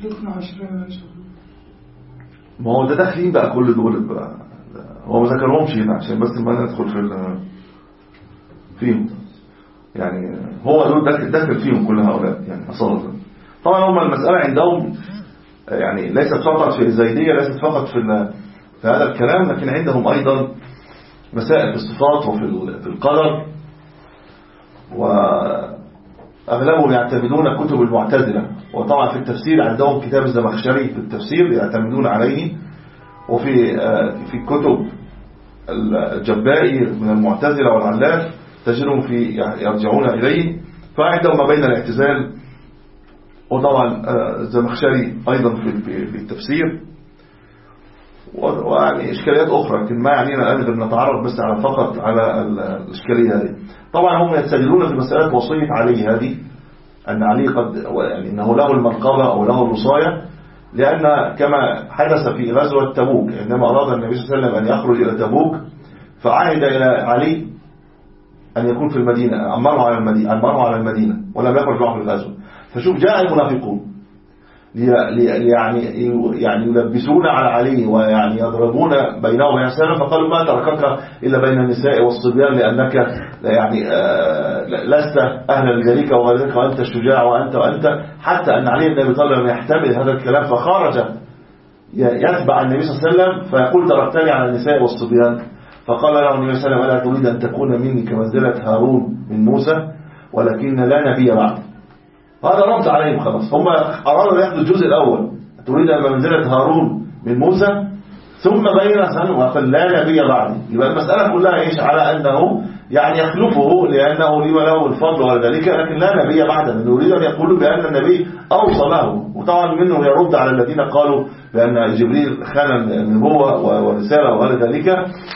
ما هو ده داخلين بقى كل دول بقى، هو ما ذكرهمش هنا عشان بس ما ندخل في فيهم، يعني هو دول داخل داخل فيهم كل هؤلاء يعني أصلا. طبعا هم المسألة عندهم يعني ليست فقط في الزيدية، ليست فقط في في هذا الكلام، لكن عندهم أيضا مسائل في الصفات وفي في القدر، وأغلبهم يعتمدون كتب المعتزلة، وطبعا في التفسير عندهم كتاب الزمخشري في التفسير يعتمدون عليه، وفي في كتب الجبائي من المعتزلة والعلاف تجدهم في يرجعون إليه، فعندهم ما بين الاعتزال وطبعا الزمخشري أيضا في في التفسير، ويعني إشكاليات أخرى، لكن ما يعنينا الآن غير نتعرض بس على فقط على الإشكالية هذه. طبعا هم يستدلون في مسألة وصية علي هذه، أن علي قد يعني أنه له المنقبة أو له الوصاية، لأن كما حدث في غزوة تبوك عندما أراد النبي صلى الله عليه وسلم أن يخرج إلى تبوك، فعهد إلى علي أن يكون في المدينة، أمره على المدينة أمره على المدينة ولم يخرج معه للغزوة. فشوف جاء المنافقون يعني يعني يلبسون على علي ويعني يضربون بينه وبين سلم، فقالوا ما تركك إلا بين النساء والصبيان لأنك يعني لست أهلا لذلك وذلك وأنت الشجاع وأنت وأنت حتى أن علي بن أبي طالب يحتمل هذا الكلام، فخرج يتبع النبي صلى الله عليه وسلم فيقول تركتني على النساء والصبيان، فقال له النبي صلى الله عليه وسلم ألا تريد أن تكون مني كمنزلة هارون من موسى ولكن لا نبي بعد. هذا رد عليهم خلاص، هم أرادوا يأخذوا الجزء الأول تريد أن منزلة هارون من موسى، ثم بين سنة وقال لا نبي بعد. يبقى المسألة كلها إيش؟ على أنه يعني يخلفه لأنه لي وله الفضل وذلك، لكن لا نبي بعد، من يريد أن يقولوا بأن النبي أوصى له. وطبعا منه يرد على الذين قالوا بأن جبريل خان النبوة والرسالة وغير ذلك،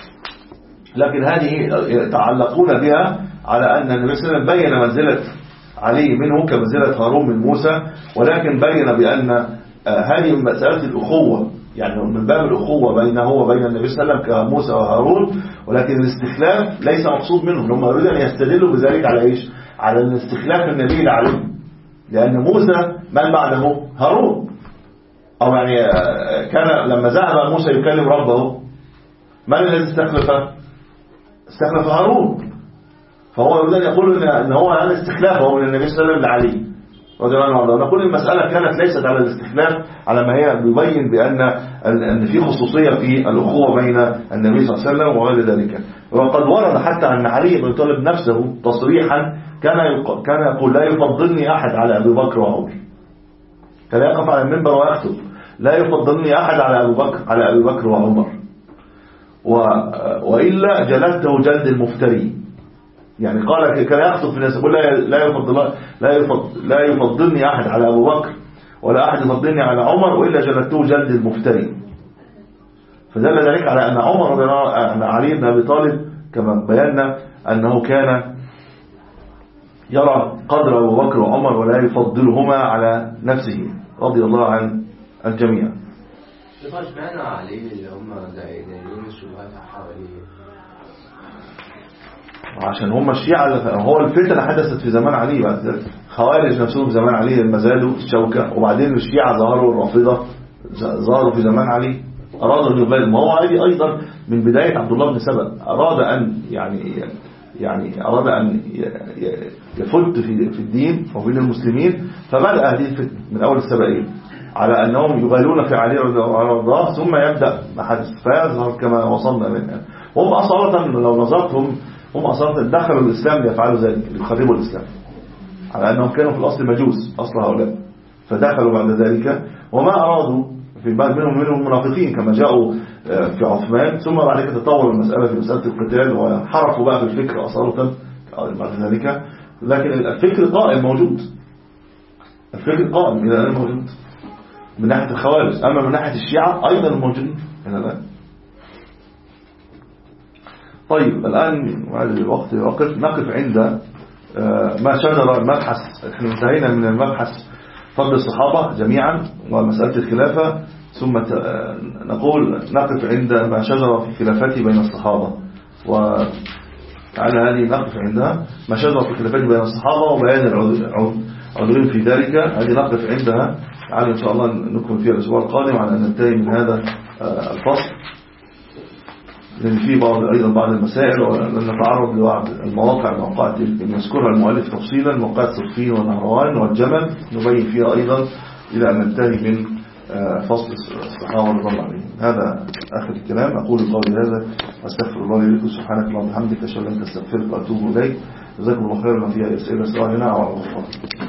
لكن هذه يتعلقون بها على أن النبي صلى الله عليه وسلم بين منزلة علي منه كمنزلة هارون من موسى، ولكن بين بأن هذه مسألة الأخوة، يعني من باب الأخوة بينه وبين النبي صلى الله عليه وسلم كموسى وهارون، ولكن الاستخلاف ليس مقصود منهم. هم يريدون أن يستدلوا بذلك على إيش؟ على الاستخلاف النبي لعلي، لأن موسى من بعده هارون، أو يعني كان لما ذهب موسى يكلم ربه من الذي استخلفه؟ استخلف هارون، فهو يريد أن يقول إن هو هذا استخلاف هو من النبي صلى الله عليه وسلم لعلي رضي الله عنه. ونقول المسألة كانت ليست على الاستخلاف على ما هي يبين بأن أن في خصوصية في الأخوة بين النبي صلى الله عليه وسلم وغير ذلك. وقد ورد حتى أن علي بن طالب نفسه تصريحا كان كان يقول لا يفضلني أحد على أبي بكر وعمر، كان يقف على المنبر ويكتب لا يفضلني أحد على أبي بكر على أبي بكر وعمر، وإلا جلدته جلد المفتري. يعني قال كان يخطب في الناس يقول لا يفضل لا يفضل لا يفضلني أحد على أبو بكر ولا أحد يفضلني على عمر وإلا جلدته جلد المفتري. فدل ذلك على أن عمر أن علي بن أبي طالب كما بينا أنه كان يرى قدر أبو بكر وعمر ولا يفضلهما على نفسه رضي الله عن الجميع. ليش معنى عليه اللي هم دايرين الشبهات حواليه؟ عشان هم الشيعة، هو الفتنة حدثت في زمان علي، بعد خوارج نفسهم في زمان علي لما زالوا الشوكة، وبعدين الشيعة ظهروا الرافضة ظهروا في زمان علي، أرادوا أن يغير. ما هو علي أيضا من بداية عبد الله بن سبأ أراد أن يعني يعني أراد أن يفت في في الدين وبين المسلمين، فبدأ هذه الفتنة من أول السبعين على أنهم يغالون في علي رضي الله، ثم يبدأ محادث فيظهر كما وصلنا منها. وهم أصالة لو نظرتهم هم أصلا دخلوا الإسلام ليفعلوا ذلك، ليخربوا الإسلام، على أنهم كانوا في الأصل مجوس أصل هؤلاء، فدخلوا بعد ذلك وما أرادوا في بعض منهم منهم منافقين كما جاءوا في عثمان، ثم بعد كده تطور المسألة في مسألة القتال وحرفوا بقى في الفكر أصالة بعد ذلك. لكن الفكر قائم موجود، الفكر قائم إلى الآن موجود من ناحية الخوارج، أما من ناحية الشيعة أيضا موجودين إلى الآن. طيب الآن بعد الوقت وقف نقف عند ما شجر المبحث. احنا انتهينا من المبحث فضل الصحابة جميعا ومسألة الخلافة، ثم نقول نقف عند ما شجر في خلافته بين الصحابة، وعلى هذه نقف عندها ما شجر في خلافته بين الصحابة وبيان العذرين في ذلك. هذه نقف عندها على إن شاء الله نكمل فيها الأسبوع القادم على أن ننتهي من هذا الفصل، لأن فيه بعض أيضا بعض المسائل، ولن نتعرض لبعض المواقع الموقعة اللي يذكرها المؤلف تفصيلا، موقعة صفين ونهروان والجمل، نبين فيها أيضا إلى أن ننتهي من فصل الصحابة رضي الله عنهم. هذا آخر الكلام. أقول قولي هذا أستغفر الله لكم، سبحانك اللهم وبحمدك أشهد أن لا إله إلا أنت أستغفرك وأتوب إليك. جزاكم الله خيرا. فيها أسئلة سؤالنا أو